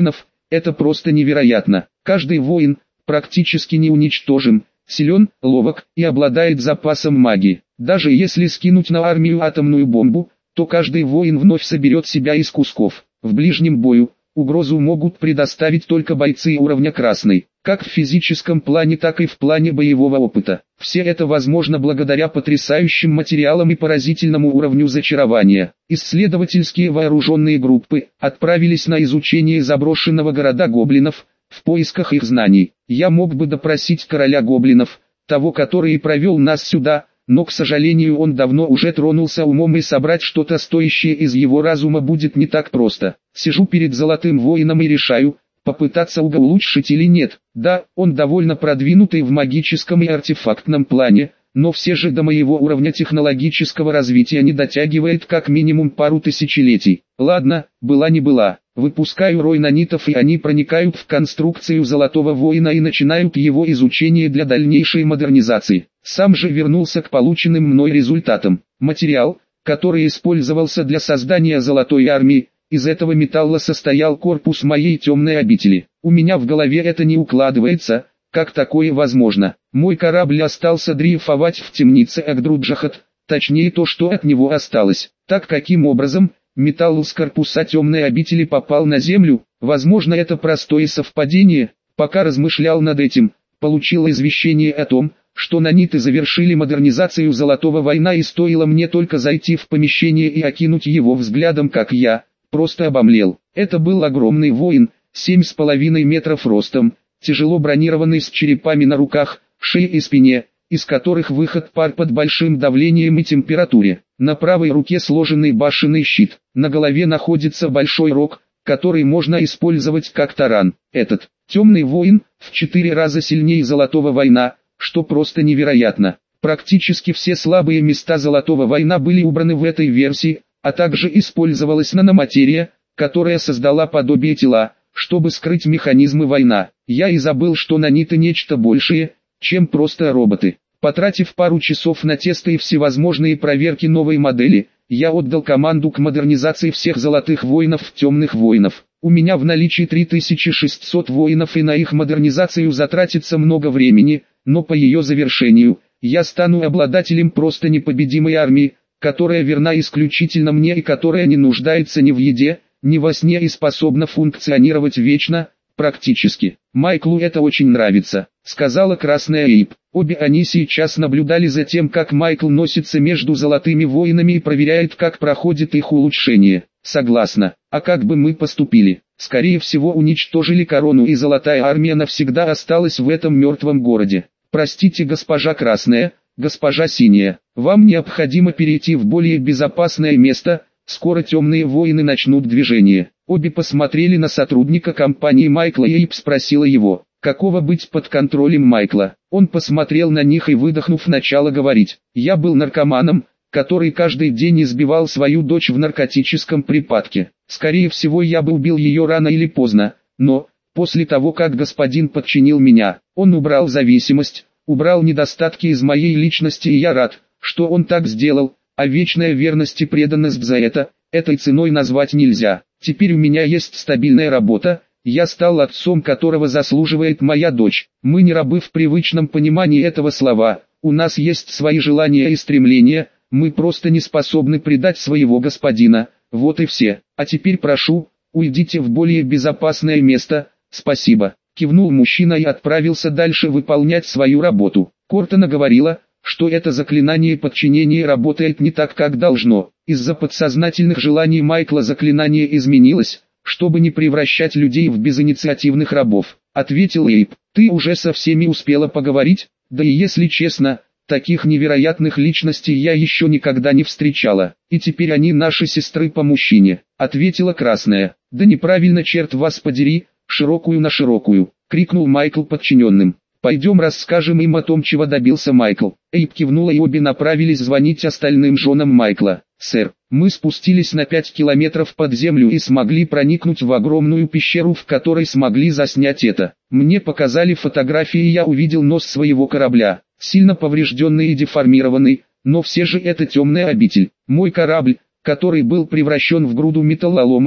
Это просто невероятно. Каждый воин, практически неуничтожим, силен, ловок и обладает запасом магии. Даже если скинуть на армию атомную бомбу, то каждый воин вновь соберет себя из кусков. В ближнем бою угрозу могут предоставить только бойцы уровня красный, как в физическом плане, так и в плане боевого опыта. Все это возможно благодаря потрясающим материалам и поразительному уровню зачарования. Исследовательские вооруженные группы отправились на изучение заброшенного города гоблинов, в поисках их знаний. Я мог бы допросить короля гоблинов, того, который и провел нас сюда, но, к сожалению, он давно уже тронулся умом, и собрать что-то стоящее из его разума будет не так просто. Сижу перед золотым воином и решаю, попытаться уго улучшить или нет. Да, он довольно продвинутый в магическом и артефактном плане, но все же до моего уровня технологического развития не дотягивает как минимум пару тысячелетий. Ладно, была не была. Выпускаю рой нанитов, и они проникают в конструкцию золотого воина и начинают его изучение для дальнейшей модернизации. Сам же вернулся к полученным мной результатам. Материал, который использовался для создания золотой армии, из этого металла состоял корпус моей темной обители. У меня в голове это не укладывается, как такое возможно. Мой корабль остался дрейфовать в темнице Агдруджахат, точнее то, что от него осталось. Так каким образом металл из корпуса темной обители попал на землю? Возможно, это простое совпадение. Пока размышлял над этим, получил извещение о том, что наниты завершили модернизацию золотого воина, и стоило мне только зайти в помещение и окинуть его взглядом, как я просто обомлел. Это был огромный воин, семь с половиной метров ростом, тяжело бронированный, с черепами на руках, шее и спине, из которых выход пар под большим давлением и температуре. На правой руке сложенный башенный щит, на голове находится большой рог, который можно использовать как таран. Этот темный воин в четыре раза сильнее золотого воина, что просто невероятно. Практически все слабые места золотого воина были убраны в этой версии, а также использовалась наноматерия, которая создала подобие тела, чтобы скрыть механизмы война. Я и забыл, что наниты нечто большее, чем просто роботы. Потратив пару часов на тесты и всевозможные проверки новой модели, я отдал команду к модернизации всех золотых воинов в темных воинов. У меня в наличии три тысячи шестьсот воинов, и на их модернизацию затратится много времени, но по ее завершению, я стану обладателем просто непобедимой армии, которая верна исключительно мне и которая не нуждается ни в еде, ни во сне и способна функционировать вечно, практически. Майклу это очень нравится, сказала Красная Эйб. Обе они сейчас наблюдали за тем, как Майкл носится между золотыми воинами и проверяет, как проходит их улучшение. Согласна. А как бы мы поступили? Скорее всего, уничтожили корону, и золотая армия навсегда осталась в этом мертвом городе. Простите, госпожа Красная, госпожа Синяя, вам необходимо перейти в более безопасное место. Скоро темные воины начнут движение. Обе посмотрели на сотрудника компании Майкла, и Эйб спросила его, какого быть под контролем Майкла. Он посмотрел на них и, выдохнув, начал говорить. Я был наркоманом, который каждый день избивал свою дочь в наркотическом припадке. Скорее всего, я бы убил ее рано или поздно, но, после того, как господин подчинил меня, он убрал зависимость, убрал недостатки из моей личности, и я рад, что он так сделал. А вечная верность и преданность за это, этой ценой назвать нельзя. Теперь у меня есть стабильная работа, я стал отцом, которого заслуживает моя дочь. Мы не рабы в привычном понимании этого слова, у нас есть свои желания и стремления, мы просто не способны предать своего господина, вот и все. А теперь прошу, уйдите в более безопасное место, спасибо. Кивнул мужчина и отправился дальше выполнять свою работу. Кортона говорила, что это заклинание подчинения работает не так, как должно. Из-за подсознательных желаний Майкла заклинание изменилось, чтобы не превращать людей в безинициативных рабов. Ответил Эйб. Ты уже со всеми успела поговорить? Да и если честно, таких невероятных личностей я еще никогда не встречала. И теперь они наши сестры по мужчине. Ответила Красная. Да неправильно, черт вас подери, широкую на широкую. Крикнул Майкл подчиненным. Пойдем расскажем им о том, чего добился Майкл. Эйб кивнула, и обе направились звонить остальным женам Майкла. Сэр, мы спустились на пять километров под землю и смогли проникнуть в огромную пещеру, в которой смогли заснять это. Мне показали фотографии, и я увидел нос своего корабля, сильно поврежденный и деформированный, но все же это темная обитель. Мой корабль, который был превращен в груду металлолома,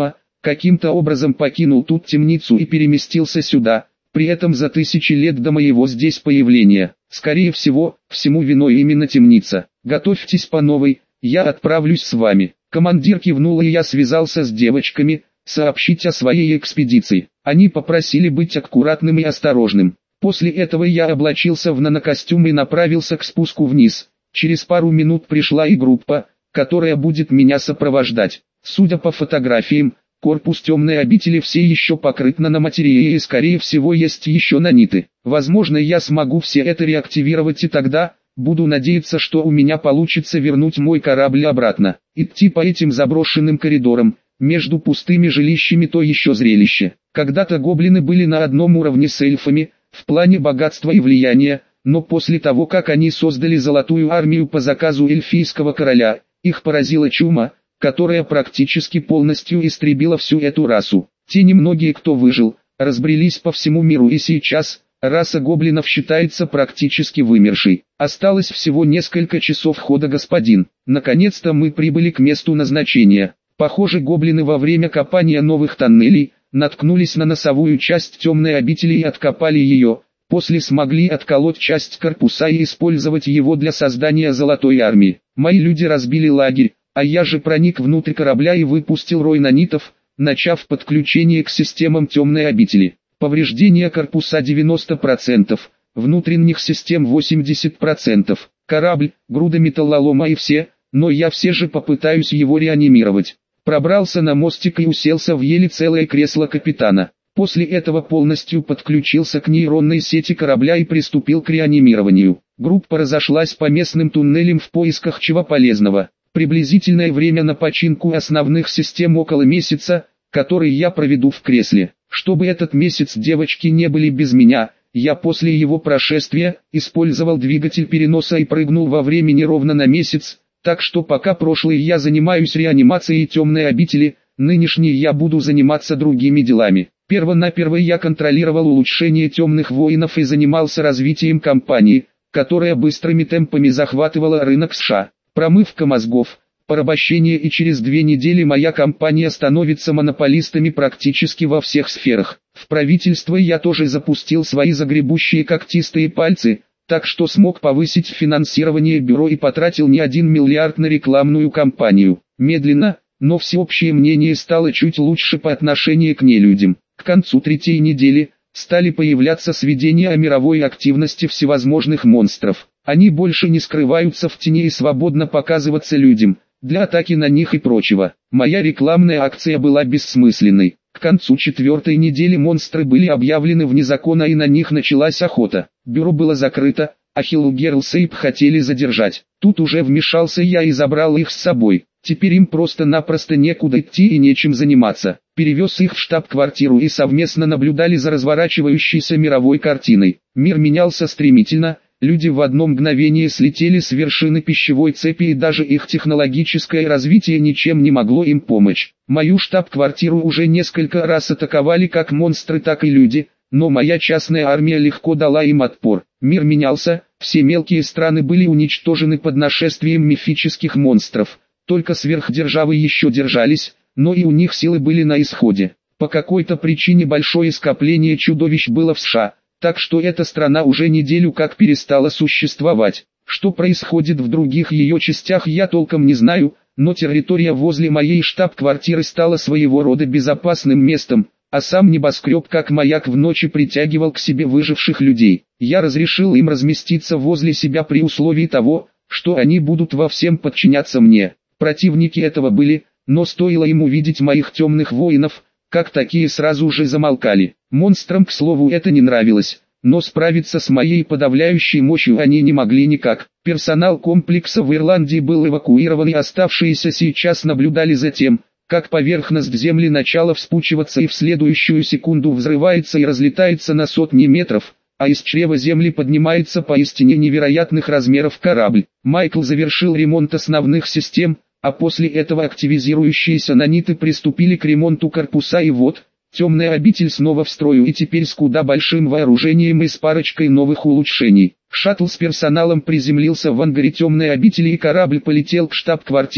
каким-то образом покинул тут темницу и переместился сюда, при этом за тысячи лет до моего здесь появления. Скорее всего, всему виной именно темница. Готовьтесь по новой, я отправлюсь с вами. Командир кивнул, и я связался с девочками, сообщить о своей экспедиции. Они попросили быть аккуратным и осторожным. После этого я облачился в нанокостюм и направился к спуску вниз. Через пару минут пришла и группа, которая будет меня сопровождать. Судя по фотографиям, корпус темной обители все еще покрыт наноматерией и скорее всего есть еще наниты. Возможно, я смогу все это реактивировать, и тогда, буду надеяться, что у меня получится вернуть мой корабль обратно. Идти по этим заброшенным коридорам, между пустыми жилищами, то еще зрелище. Когда-то гоблины были на одном уровне с эльфами, в плане богатства и влияния, но после того, как они создали золотую армию по заказу эльфийского короля, их поразила чума, которая практически полностью истребила всю эту расу. Те немногие, кто выжил, разбрелись по всему миру, и сейчас раса гоблинов считается практически вымершей. Осталось всего несколько часов хода, господин. Наконец-то мы прибыли к месту назначения. Похоже, гоблины во время копания новых тоннелей наткнулись на носовую часть темной обители и откопали ее, после смогли отколоть часть корпуса и использовать его для создания золотой армии. Мои люди разбили лагерь, а я же проник внутрь корабля и выпустил рой нанитов, начав подключение к системам темной обители. Повреждения корпуса девяносто процентов, внутренних систем восемьдесят процентов, корабль, груда металлолома и все, но я все же попытаюсь его реанимировать. Пробрался на мостик и уселся в еле целое кресло капитана. После этого полностью подключился к нейронной сети корабля и приступил к реанимированию. Группа разошлась по местным туннелям в поисках чего полезного. Приблизительное время на починку основных систем около месяца, который я проведу в кресле. Чтобы этот месяц девочки не были без меня, я после его прошествия использовал двигатель переноса и прыгнул во времени ровно на месяц, так что пока прошлый я занимаюсь реанимацией темной обители, нынешний я буду заниматься другими делами. Первонаперво я контролировал улучшение темных воинов и занимался развитием компании, которая быстрыми темпами захватывала рынок США. Промывка мозгов, порабощение, и через две недели моя компания становится монополистами практически во всех сферах. В правительство я тоже запустил свои загребущие когтистые пальцы, так что смог повысить финансирование бюро и потратил не один миллиард на рекламную кампанию. Медленно, но всеобщее мнение стало чуть лучше по отношению к нелюдям. К концу третьей недели стали появляться сведения о мировой активности всевозможных монстров. Они больше не скрываются в тени и свободно показываться людям, для атаки на них и прочего. Моя рекламная акция была бессмысленной. К концу четвертой недели монстры были объявлены вне закона и на них началась охота. Бюро было закрыто, а Хиллу Герлсейп хотели задержать. Тут уже вмешался я и забрал их с собой. Теперь им просто-напросто некуда идти и нечем заниматься. Перевез их в штаб-квартиру и совместно наблюдали за разворачивающейся мировой картиной. Мир менялся стремительно, люди в одно мгновение слетели с вершины пищевой цепи, и даже их технологическое развитие ничем не могло им помочь. Мою штаб-квартиру уже несколько раз атаковали как монстры, так и люди, но моя частная армия легко дала им отпор. Мир менялся, все мелкие страны были уничтожены под нашествием мифических монстров. Только сверхдержавы еще держались, но и у них силы были на исходе. По какой-то причине большое скопление чудовищ было в США, так что эта страна уже неделю как перестала существовать. Что происходит в других ее частях, я толком не знаю, но территория возле моей штаб-квартиры стала своего рода безопасным местом, а сам небоскреб как маяк в ночи притягивал к себе выживших людей. Я разрешил им разместиться возле себя при условии того, что они будут во всем подчиняться мне. Противники этого были, но стоило им увидеть моих темных воинов, как такие сразу же замолкали. Монстрам, к слову, это не нравилось, но справиться с моей подавляющей мощью они не могли никак. Персонал комплекса в Ирландии был эвакуирован, и оставшиеся сейчас наблюдали за тем, как поверхность земли начала вспучиваться и в следующую секунду взрывается и разлетается на сотни метров, а из чрева земли поднимается поистине невероятных размеров корабль. Майкл завершил ремонт основных систем, а после этого активизирующиеся наниты приступили к ремонту корпуса, и вот, темная обитель снова в строю, и теперь с куда большим вооружением и с парочкой новых улучшений. Шаттл с персоналом приземлился в ангаре темной обители, и корабль полетел к штаб-квартире,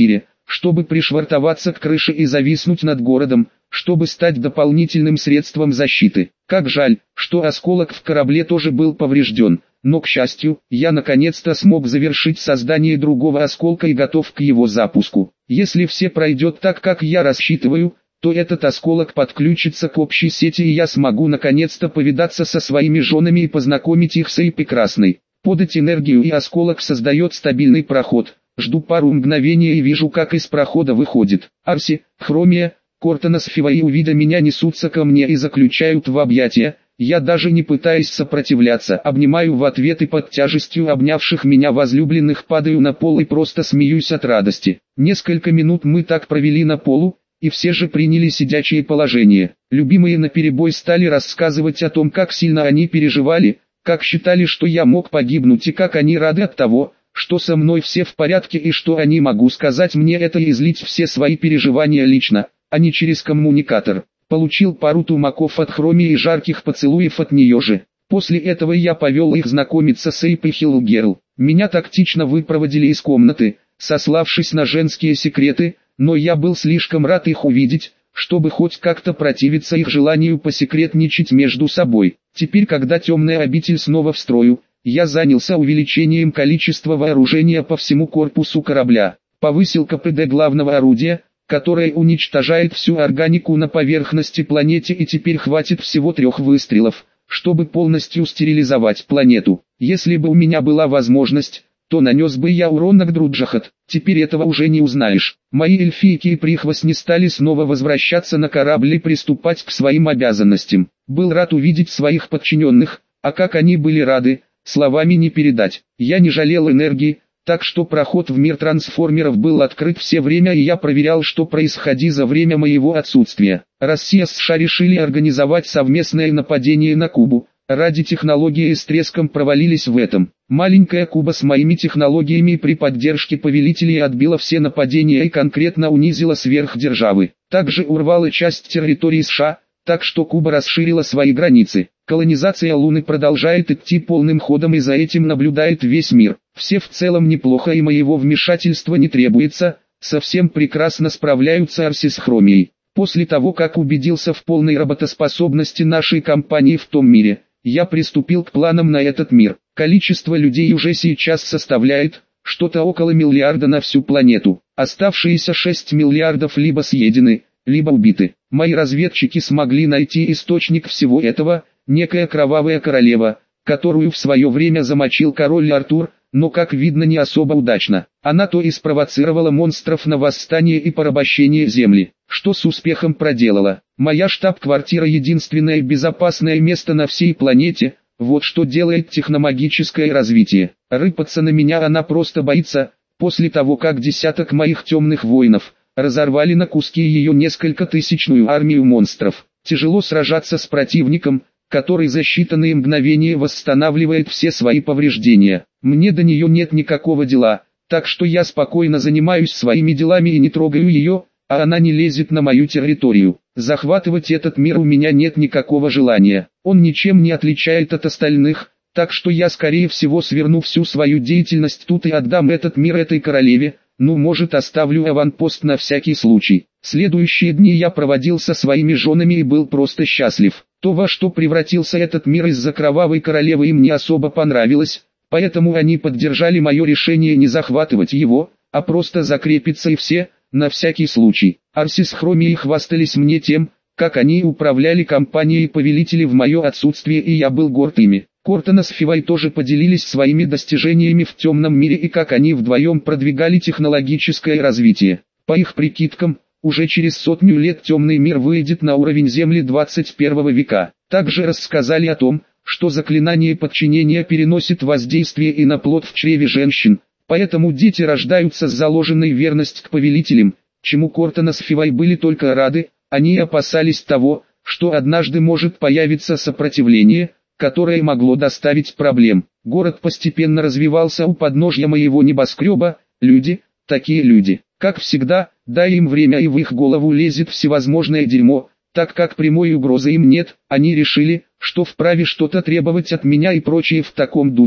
чтобы пришвартоваться к крыше и зависнуть над городом, чтобы стать дополнительным средством защиты. Как жаль, что осколок в корабле тоже был поврежден, но, к счастью, я наконец-то смог завершить создание другого осколка и готов к его запуску. Если все пройдет так, как я рассчитываю, то этот осколок подключится к общей сети и я смогу наконец-то повидаться со своими женами и познакомить их с Эй Прекрасной. Подать энергию и осколок создает стабильный проход. Жду пару мгновений и вижу, как из прохода выходит Арси, Хромия, Кортонос, Фива и увидя меня несутся ко мне и заключают в объятия. Я даже не пытаюсь сопротивляться, обнимаю в ответ и под тяжестью обнявших меня возлюбленных падаю на пол и просто смеюсь от радости. Несколько минут мы так провели на полу, и все же приняли сидячее положение. Любимые наперебой стали рассказывать о том, как сильно они переживали, как считали, что я мог погибнуть и как они рады от того, что со мной все в порядке и что они могу сказать мне это и излить все свои переживания лично, а не через коммуникатор. Получил пару тумаков от Хроми и жарких поцелуев от нее же. После этого я повел их знакомиться с Эйп и Хиллгерл. Меня тактично выпроводили из комнаты, сославшись на женские секреты, но я был слишком рад их увидеть, чтобы хоть как-то противиться их желанию посекретничать между собой. Теперь, когда темная обитель снова в строю, я занялся увеличением количества вооружения по всему корпусу корабля. Повысил ка пэ дэ главного орудия, которое уничтожает всю органику на поверхности планеты, и теперь хватит всего трех выстрелов, чтобы полностью стерилизовать планету. Если бы у меня была возможность, то нанес бы я урон на Гдруджахат. Теперь этого уже не узнаешь. Мои эльфийки и прихвостни стали снова возвращаться на корабль и приступать к своим обязанностям. Был рад увидеть своих подчиненных, а как они были рады, словами не передать. Я не жалел энергии, так что проход в мир трансформеров был открыт все время, и я проверял, что происходит за время моего отсутствия. Россия с США решили организовать совместное нападение на Кубу. Ради технологии с треском провалились в этом. Маленькая Куба с моими технологиями при поддержке повелителей отбила все нападения и конкретно унизила сверхдержавы. Также урвала часть территории США, так что Куба расширила свои границы. Колонизация Луны продолжает идти полным ходом, и за этим наблюдает весь мир. Все в целом неплохо, и моего вмешательства не требуется, совсем прекрасно справляются Арси с Хромией. После того, как убедился в полной работоспособности нашей компании в том мире, я приступил к планам на этот мир. Количество людей уже сейчас составляет что-то около миллиарда на всю планету. Оставшиеся шесть миллиардов либо съедены, либо убиты. Мои разведчики смогли найти источник всего этого, некая кровавая королева, которую в свое время замочил король Артур, но, как видно, не особо удачно. Она то и спровоцировала монстров на восстание и порабощение земли, что с успехом проделала. Моя штаб-квартира — единственное безопасное место на всей планете, вот что делает техномагическое развитие. Рыпаться на меня она просто боится. После того, как десяток моих темных воинов разорвали на куски ее несколько тысячную армию монстров, тяжело сражаться с противником, который за считанные мгновения восстанавливает все свои повреждения. Мне до нее нет никакого дела, так что я спокойно занимаюсь своими делами и не трогаю ее, а она не лезет на мою территорию. Захватывать этот мир у меня нет никакого желания. Он ничем не отличает от остальных, так что я скорее всего сверну всю свою деятельность тут и отдам этот мир этой королеве, ну, может, оставлю аванпост на всякий случай. Следующие дни я проводил со своими женами и был просто счастлив. То, во что превратился этот мир из-за кровавой королевы, им не особо понравилось, поэтому они поддержали мое решение не захватывать его, а просто закрепиться, и все, на всякий случай. Арси с Хромией хвастались мне тем, как они управляли компанией повелители в мое отсутствие, и я был горд ими. Кортонос с Фивой тоже поделились своими достижениями в темном мире и как они вдвоем продвигали технологическое развитие. По их прикидкам, уже через сотню лет темный мир выйдет на уровень Земли двадцать первого века. Также рассказали о том, что заклинание подчинения переносит воздействие и на плод в чреве женщин, поэтому дети рождаются с заложенной верностью к повелителям, чему Кортонос с Фивой были только рады. Они опасались того, что однажды может появиться сопротивление, которое могло доставить проблем. Город постепенно развивался у подножья моего небоскреба. Люди, такие люди, как всегда, дай им время и в их голову лезет всевозможное дерьмо. Так как прямой угрозы им нет, они решили, что вправе что-то требовать от меня и прочее в таком духе.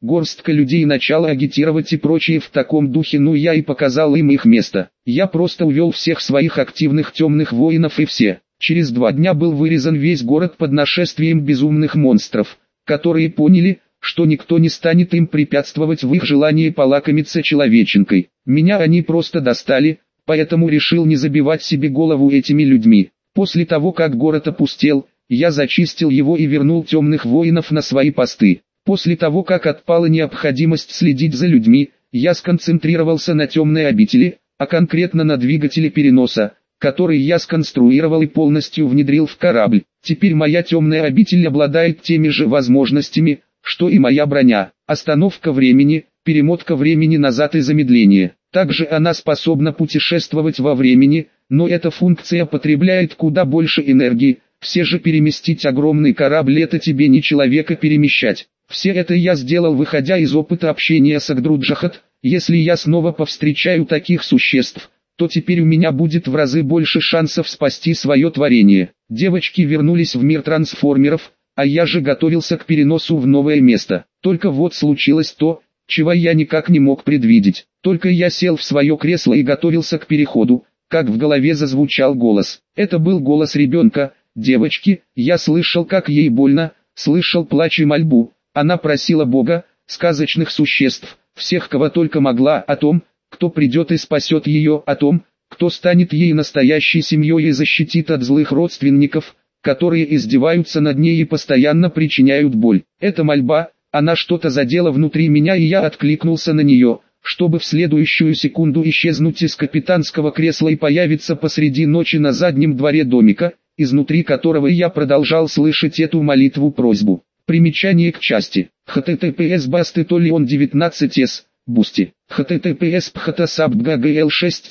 Горстка людей начала агитировать и прочее в таком духе, ну я и показал им их место. Я просто увел всех своих активных темных воинов и все. Через два дня был вырезан весь город под нашествием безумных монстров, которые поняли, что никто не станет им препятствовать в их желании полакомиться человеченкой. Меня они просто достали, поэтому решил не забивать себе голову этими людьми. После того как город опустел, я зачистил его и вернул темных воинов на свои посты. После того как отпала необходимость следить за людьми, я сконцентрировался на темной обители, а конкретно на двигателе переноса, который я сконструировал и полностью внедрил в корабль. Теперь моя темная обитель обладает теми же возможностями, что и моя броня. Остановка времени, перемотка времени назад и замедление. Также она способна путешествовать во времени, но эта функция потребляет куда больше энергии. Все же переместить огромный корабль — это тебе не человека перемещать. Все это я сделал, выходя из опыта общения с Агдруджахат. Если я снова повстречаю таких существ, то теперь у меня будет в разы больше шансов спасти свое творение. Девочки вернулись в мир трансформеров, а я же готовился к переносу в новое место. Только вот случилось то, чего я никак не мог предвидеть. Только я сел в свое кресло и готовился к переходу, как в голове зазвучал голос. Это был голос ребенка, девочки. Я слышал, как ей больно, слышал плач и мольбу. Она просила Бога, сказочных существ, всех, кого только могла, о том, кто придет и спасет ее, о том, кто станет ей настоящей семьей и защитит от злых родственников, которые издеваются над ней и постоянно причиняют боль. Эта мольба, она что-то задела внутри меня, и я откликнулся на нее, чтобы в следующую секунду исчезнуть из капитанского кресла и появиться посреди ночи на заднем дворе домика, изнутри которого я продолжал слышать эту молитву-просьбу. Примечание к части. https bastetolion девятнадцать с, Бусти. https phtасабггл шесть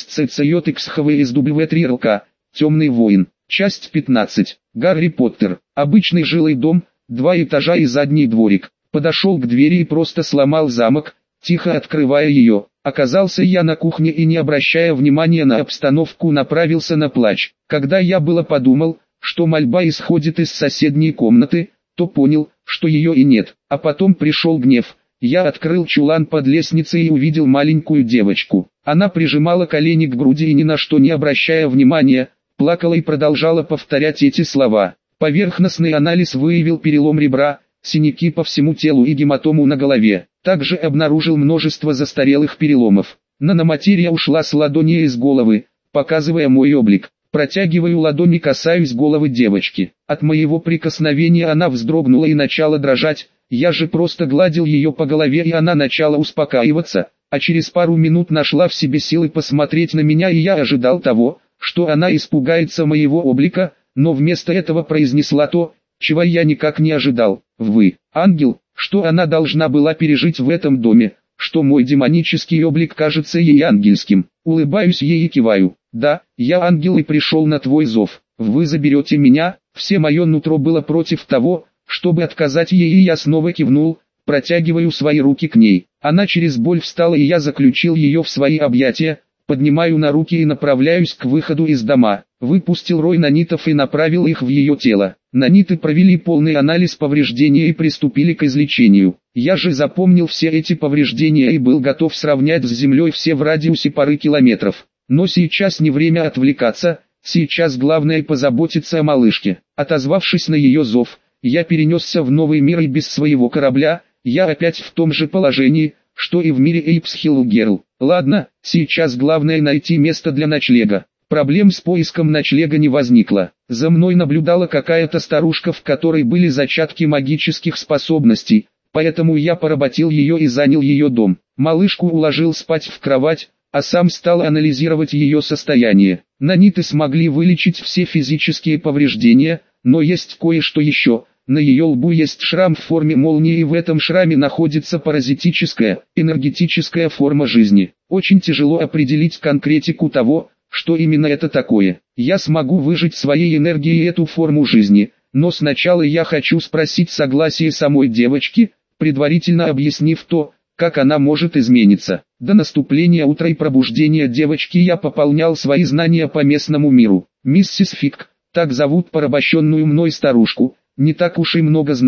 cxccjxhvsw три рк. Темный воин. Часть пятнадцать. Гарри Поттер. Обычный жилой дом, два этажа и задний дворик. Подошел к двери и просто сломал замок, тихо открывая ее. Оказался я на кухне и, не обращая внимания на обстановку, направился на плач. Когда я было подумал, что мольба исходит из соседней комнаты, то понял, что ее и нет. А потом пришел гнев. Я открыл чулан под лестницей и увидел маленькую девочку. Она прижимала колени к груди и, ни на что не обращая внимания, плакала и продолжала повторять эти слова. Поверхностный анализ выявил перелом ребра, синяки по всему телу и гематому на голове. Также обнаружил множество застарелых переломов. Наноматерия ушла с ладони из головы, показывая мой облик. Протягиваю ладонь и касаюсь головы девочки. От моего прикосновения она вздрогнула и начала дрожать. Я же просто гладил ее по голове, и она начала успокаиваться, а через пару минут нашла в себе силы посмотреть на меня, и я ожидал того, что она испугается моего облика, но вместо этого произнесла то, чего я никак не ожидал. Вы, ангел, что она должна была пережить в этом доме, что мой демонический облик кажется ей ангельским. Улыбаюсь ей и киваю. Да, я ангел и пришел на твой зов. Вы заберете меня. Все мое нутро было против того, чтобы отказать ей, и я снова кивнул, протягиваю свои руки к ней. Она через боль встала, и я заключил ее в свои объятия, поднимаю на руки и направляюсь к выходу из дома. Выпустил рой нанитов и направил их в ее тело. Наниты провели полный анализ повреждения и приступили к излечению. Я же запомнил все эти повреждения и был готов сравнять с землей все в радиусе пары километров. Но сейчас не время отвлекаться, сейчас главное позаботиться о малышке. Отозвавшись на ее зов, я перенесся в новый мир, и без своего корабля, я опять в том же положении, что и в мире Эйпсхилл Герл. Ладно, сейчас главное найти место для ночлега. Проблем с поиском ночлега не возникло. За мной наблюдала какая-то старушка, в которой были зачатки магических способностей, поэтому я поработил ее и занял ее дом. Малышку уложил спать в кровать, а сам стал анализировать ее состояние. Наниты смогли вылечить все физические повреждения, но есть кое-что еще. На ее лбу есть шрам в форме молнии, и в этом шраме находится паразитическая, энергетическая форма жизни. Очень тяжело определить конкретику того, что именно это такое. Я смогу выжать своей энергией эту форму жизни, но сначала я хочу спросить согласие самой девочки, предварительно объяснив то, как она может измениться. До наступления утра и пробуждения девочки я пополнял свои знания по местному миру. Миссис Фик, так зовут порабощенную мной старушку, не так уж и много знала,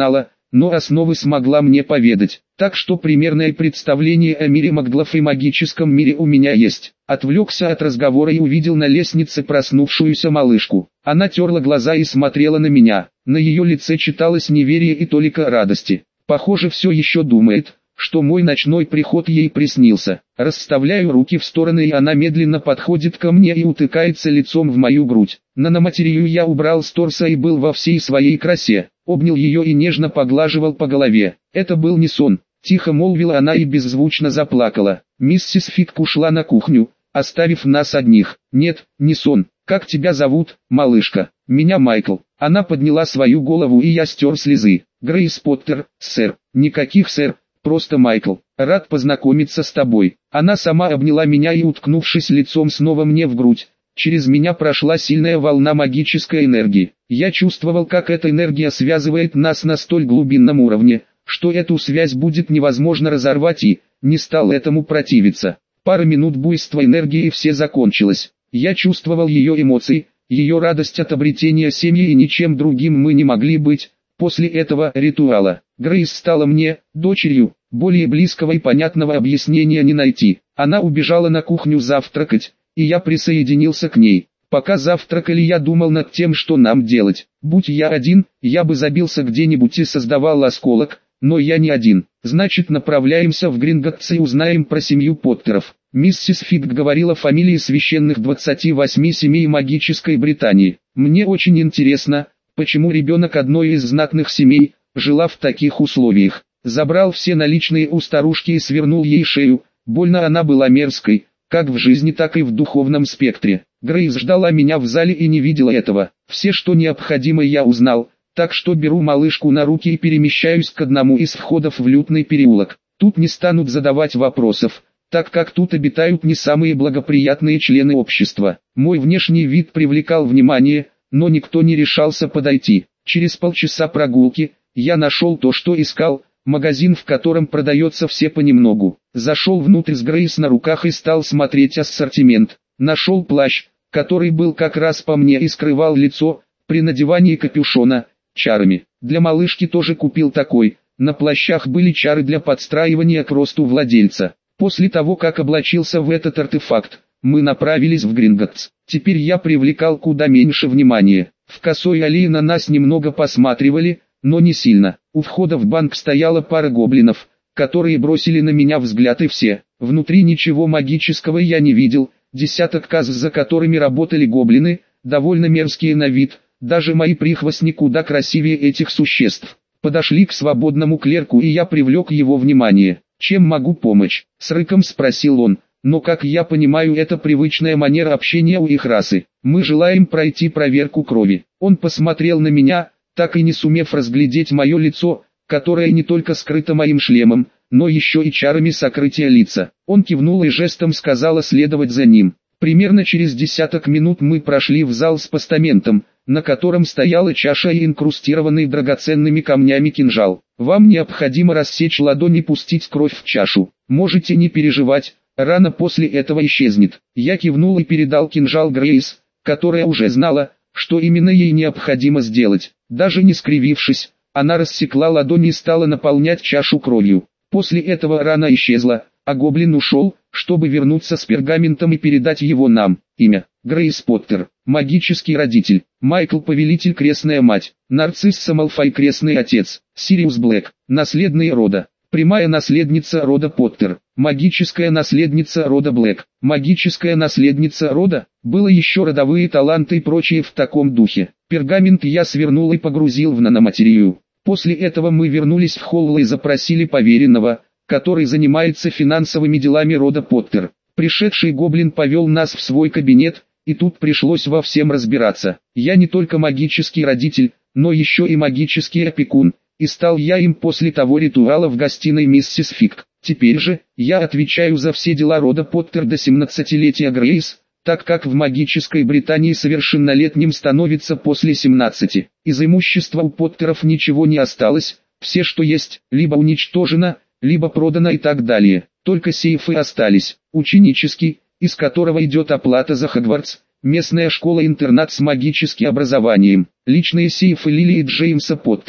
но основы смогла мне поведать, так что примерное представление о мире маглов и магическом мире у меня есть. Отвлекся от разговора и увидел на лестнице проснувшуюся малышку. Она терла глаза и смотрела на меня. На ее лице читалось неверие и толика радости. Похоже, все еще думает, что мой ночной приход ей приснился. Расставляю руки в стороны, и она медленно подходит ко мне и утыкается лицом в мою грудь. Наноматерию я убрал с торса и был во всей своей красе. Обнял ее и нежно поглаживал по голове. Это был не сон. Тихо молвила она и беззвучно заплакала. Миссис Фиг ушла на кухню, оставив нас одних. Нет, не сон. Как тебя зовут, малышка? Меня Майкл. Она подняла свою голову, и я стер слезы. Грейс Поттер, сэр. Никаких сэр. Просто Майкл, рад познакомиться с тобой. Она сама обняла меня и, уткнувшись лицом снова мне в грудь, через меня прошла сильная волна магической энергии. Я чувствовал, как эта энергия связывает нас на столь глубинном уровне, что эту связь будет невозможно разорвать, и не стал этому противиться. Пара минут буйства энергии, и все закончилось. Я чувствовал ее эмоции, ее радость от обретения семьи, и ничем другим мы не могли быть. После этого ритуала Грейс стала мне дочерью, более близкого и понятного объяснения не найти. Она убежала на кухню завтракать, и я присоединился к ней. Пока завтракали, я думал над тем, что нам делать. Будь я один, я бы забился где-нибудь и создавал осколок, но я не один. Значит, направляемся в Гринготтс и узнаем про семью Поттеров. Миссис Фиг говорила фамилии священных двадцати восьми семей магической Британии. Мне очень интересно, почему ребенок одной из знатных семей жила в таких условиях. Забрал все наличные у старушки и свернул ей шею. Больно она была мерзкой, как в жизни, так и в духовном спектре. Грейс ждала меня в зале и не видела этого. Все, что необходимо, я узнал, так что беру малышку на руки и перемещаюсь к одному из входов в лютный переулок. Тут не станут задавать вопросов, так как тут обитают не самые благоприятные члены общества. Мой внешний вид привлекал внимание, но никто не решался подойти. Через полчаса прогулки я нашел то, что искал, магазин, в котором продается все понемногу. Зашел внутрь с Грейс на руках и стал смотреть ассортимент. Нашел плащ, который был как раз по мне и скрывал лицо, при надевании капюшона, чарами. Для малышки тоже купил такой. На плащах были чары для подстраивания к росту владельца. После того, как облачился в этот артефакт, мы направились в Гринготтс. Теперь я привлекал куда меньше внимания. В косой аллее на нас немного посматривали, но не сильно. У входа в банк стояла пара гоблинов, которые бросили на меня взгляд, и все. Внутри ничего магического я не видел. Десяток касс, за которыми работали гоблины, довольно мерзкие на вид. Даже мои прихвостни куда красивее этих существ. Подошли к свободному клерку, и я привлек его внимание. «Чем могу помочь?» — с рыком спросил он. Но, как я понимаю, это привычная манера общения у их расы. Мы желаем пройти проверку крови. Он посмотрел на меня, так и не сумев разглядеть мое лицо, которое не только скрыто моим шлемом, но еще и чарами сокрытия лица. Он кивнул и жестом сказал следовать за ним. Примерно через десяток минут мы прошли в зал с постаментом, на котором стояла чаша и инкрустированный драгоценными камнями кинжал. Вам необходимо рассечь ладонь и пустить кровь в чашу. Можете не переживать, рана после этого исчезнет. Я кивнул и передал кинжал Грейс, которая уже знала, что именно ей необходимо сделать. Даже не скривившись, она рассекла ладонь и стала наполнять чашу кровью. После этого рана исчезла, а гоблин ушел, чтобы вернуться с пергаментом и передать его нам. Имя: Грейс Поттер. Магический родитель: Майкл Повелитель, крестная мать; Нарцисса Малфой, крестный отец; Сириус Блэк, наследный рода; прямая наследница рода Поттер; магическая наследница рода Блэк; магическая наследница рода. Было еще родовые таланты и прочее в таком духе. Пергамент я свернул и погрузил в наноматерию. После этого мы вернулись в холл и запросили поверенного, который занимается финансовыми делами рода Поттер. Пришедший гоблин повел нас в свой кабинет, и тут пришлось во всем разбираться. Я не только магический родитель, но еще и магический опекун, и стал я им после того ритуала в гостиной миссис Фиг. Теперь же, я отвечаю за все дела рода Поттер до семнадцатилетия Грейс, так как в магической Британии совершеннолетним становится после семнадцати. Из имущества у Поттеров ничего не осталось, все, что есть, либо уничтожено, либо продано и так далее. Только сейфы остались. Ученический, из которого идет оплата за Хогвартс, местная школа-интернат с магическим образованием, личные сейфы Лили и Джеймса Поттеров,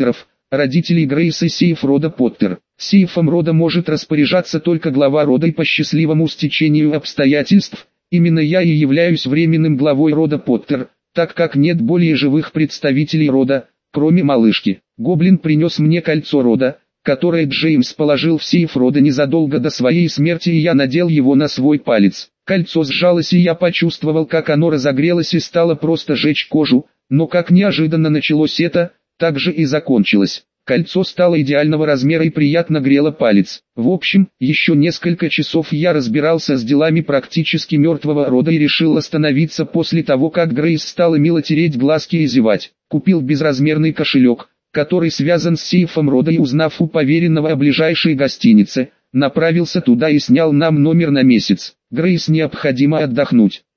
родителей Грейс и сейф рода Поттер. Сейфом рода может распоряжаться только глава рода и по счастливому стечению обстоятельств. Именно я и являюсь временным главой рода Поттер, так как нет более живых представителей рода, кроме малышки. Гоблин принес мне кольцо рода, которое Джеймс положил в сейф рода незадолго до своей смерти, и я надел его на свой палец. Кольцо сжалось, и я почувствовал, как оно разогрелось и стало просто жечь кожу, но как неожиданно началось это, так же и закончилось. Кольцо стало идеального размера и приятно грело палец. В общем, еще несколько часов я разбирался с делами практически мертвого рода и решил остановиться после того, как Грейс стала мило тереть глазки и зевать. Купил безразмерный кошелек, который связан с сейфом рода, и, узнав у поверенного о ближайшей гостинице, направился туда и снял нам номер на месяц. Грейс необходимо отдохнуть.